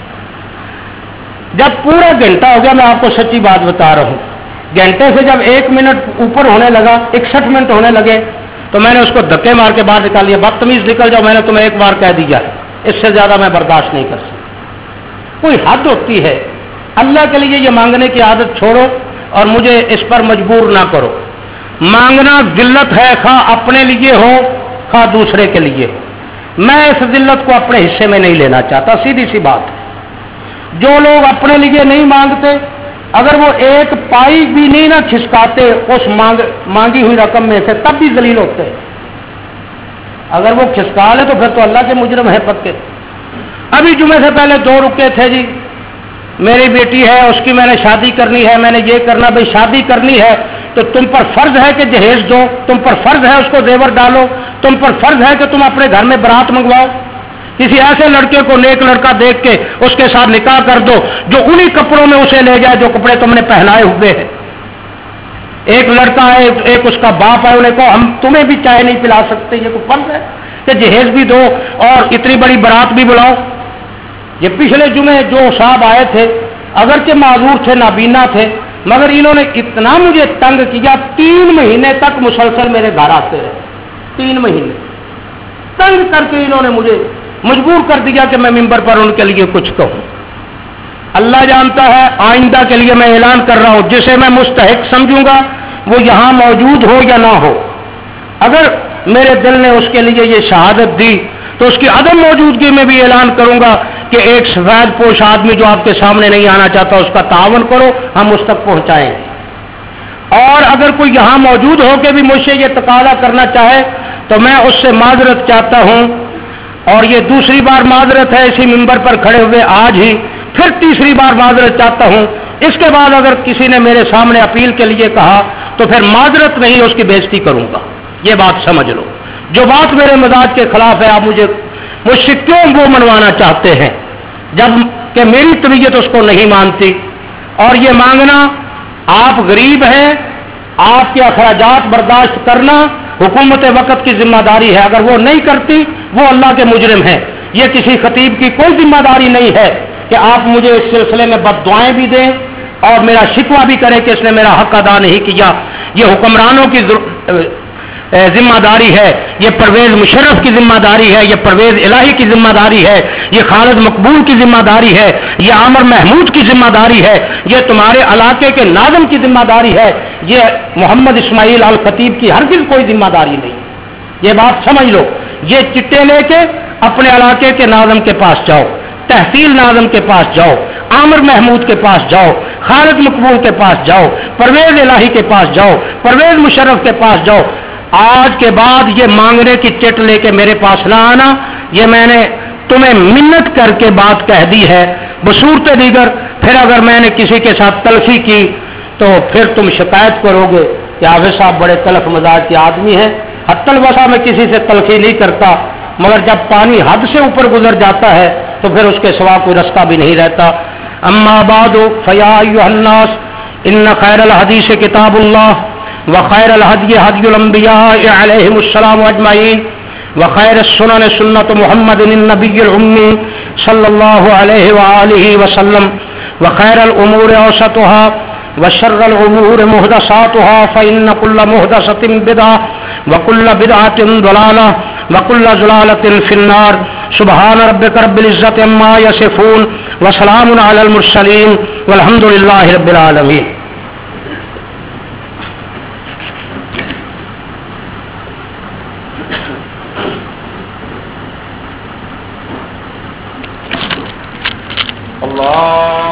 جب پورا گھنٹہ ہو گیا، میں آپ کو سچی بات بتا رہا ہوں، گھنٹے سے جب ایک منٹ اوپر ہونے لگا، اکسٹھ منٹ ہونے لگے، تو میں نے اس کو دھکے مار کے باہر نکال لیا، بدتمیز نکل جاؤ، میں نے تمہیں ایک بار کہہ دیا، اس سے زیادہ میں برداشت نہیں کر سکتا۔ کوئی حد ہوتی ہے، اللہ کے لیے یہ مانگنے کی عادت چھوڑو اور مجھے اس پر مجبور نہ کرو۔ مانگنا ذلت ہے، خواہ اپنے لیے ہو خواہ دوسرے کے لیے ہو۔ میں اس ذلت کو اپنے حصے میں نہیں لینا چاہتا، سیدھی سی بات ہے۔ جو لوگ اپنے لیے نہیں مانگتے، اگر وہ ایک پائی بھی نہیں نہ کھسکاتے اس مانگ مانگی ہوئی رقم میں سے، تب بھی ذلیل ہوتے ہیں۔ اگر وہ کھسکا لے تو پھر تو اللہ کے مجرم ہے پکے۔ ابھی جمعے سے پہلے دو رکے تھے، جی میری بیٹی ہے، اس کی میں نے شادی کرنی ہے، میں نے یہ کرنا، بھائی شادی کرنی ہے تو تم پر فرض ہے کہ جہیز دو، تم پر فرض ہے اس کو زیور ڈالو، تم پر فرض ہے کہ تم اپنے گھر میں برات منگواؤ، کسی ایسے لڑکے کو نیک لڑکا دیکھ کے اس کے ساتھ نکاح کر دو جو انہی کپڑوں میں اسے لے جائے جو کپڑے تم نے پہنائے ہوئے ہیں۔ ایک لڑکا ہے، ایک اس کا باپ ہے، انہیں کہو ہم تمہیں بھی چائے نہیں پلا سکتے، یہ کوئی فرض ہے کہ جہیز بھی دو اور اتنی بڑی برات بھی بلاؤ۔ یہ پچھلے جمعے جو صاحب آئے تھے، اگرچہ معذور تھے، نابینا تھے، مگر انہوں نے اتنا مجھے تنگ کیا، تین مہینے تک مسلسل میرے گھر آتے رہے، تین مہینے تنگ کر کے انہوں نے مجھے مجبور کر دیا کہ میں ممبر پر ان کے لیے کچھ کہوں۔ اللہ جانتا ہے، آئندہ کے لیے میں اعلان کر رہا ہوں، جسے میں مستحق سمجھوں گا وہ یہاں موجود ہو یا نہ ہو، اگر میرے دل نے اس کے لیے یہ شہادت دی تو اس کی عدم موجودگی میں بھی اعلان کروں گا کہ ایک سفید پوش آدمی جو آپ کے سامنے نہیں آنا چاہتا، اس کا تعاون کرو، ہم اس تک پہنچائیں گے۔ اور اگر کوئی یہاں موجود ہو کے بھی مجھ سے یہ تقاضا کرنا چاہے تو میں اس سے معذرت چاہتا ہوں، اور یہ دوسری بار معذرت ہے اسی ممبر پر کھڑے ہوئے آج ہی، پھر تیسری بار معذرت چاہتا ہوں۔ اس کے بعد اگر کسی نے میرے سامنے اپیل کے لیے کہا تو پھر معذرت نہیں، اس کی بےزتی کروں گا، یہ بات سمجھ لو۔ جو بات میرے مزاج کے خلاف ہے، آپ مجھے مجھ سے کیوں وہ منوانا چاہتے ہیں جب کہ میری طبیعت اس کو نہیں مانتی؟ اور یہ مانگنا، آپ غریب ہیں، آپ کے اخراجات برداشت کرنا حکومت وقت کی ذمہ داری ہے، اگر وہ نہیں کرتی وہ اللہ کے مجرم ہیں۔ یہ کسی خطیب کی کوئی ذمہ داری نہیں ہے کہ آپ مجھے اس سلسلے میں بد دعائیں بھی دیں اور میرا شکوہ بھی کریں کہ اس نے میرا حق ادا نہیں کیا۔ یہ حکمرانوں کی ذمہ داری ہے، یہ پرویز مشرف کی ذمہ داری ہے، یہ پرویز الہی کی ذمہ داری ہے، یہ خالد مقبول کی ذمہ داری ہے، یہ عامر محمود کی ذمہ داری ہے، یہ تمہارے علاقے کے ناظم کی ذمہ داری ہے، یہ محمد اسماعیل الخطیب کی ہرگز کوئی ذمہ داری نہیں۔ یہ بات سمجھ لو۔ یہ چٹے لے کے اپنے علاقے کے ناظم کے پاس جاؤ، تحصیل ناظم کے پاس جاؤ، عامر محمود کے پاس جاؤ، خالد مقبول کے پاس جاؤ، پرویز الہی کے پاس جاؤ، پرویز مشرف کے پاس جاؤ۔ آج کے بعد یہ مانگنے کی چٹ لے کے میرے پاس نہ آنا، یہ میں نے تمہیں منت کر کے بات کہہ دی ہے۔ بصورت دیگر پھر اگر میں نے کسی کے ساتھ تلخی کی تو پھر تم شکایت کرو گے کہ حافظ صاحب بڑے تلخ مزاج کے آدمی ہیں۔ حتی الوسع میں کسی سے تلخی نہیں کرتا، مگر جب پانی حد سے اوپر گزر جاتا ہے تو پھر اس کے سوا کوئی رستہ بھی نہیں رہتا۔ اما بعد فیا ایھا الناس ان خیر الحدیث کتاب اللہ وخیر الہدی ہدی الانبیاء علیہم السلام اجمعین وخیر السنن سنت محمد النبی الأمی صلی اللہ علیہ وآلہ وسلم وخیر الامور اوسطها وشر الامور محدثاتها فإن كل محدثة بدعة وكل بدعة ضلالة وكل ضلالة في النار سبحان ربك رب العزة عما يصفون وسلام على المرسلين والحمد لله رب العالمين۔
اللہ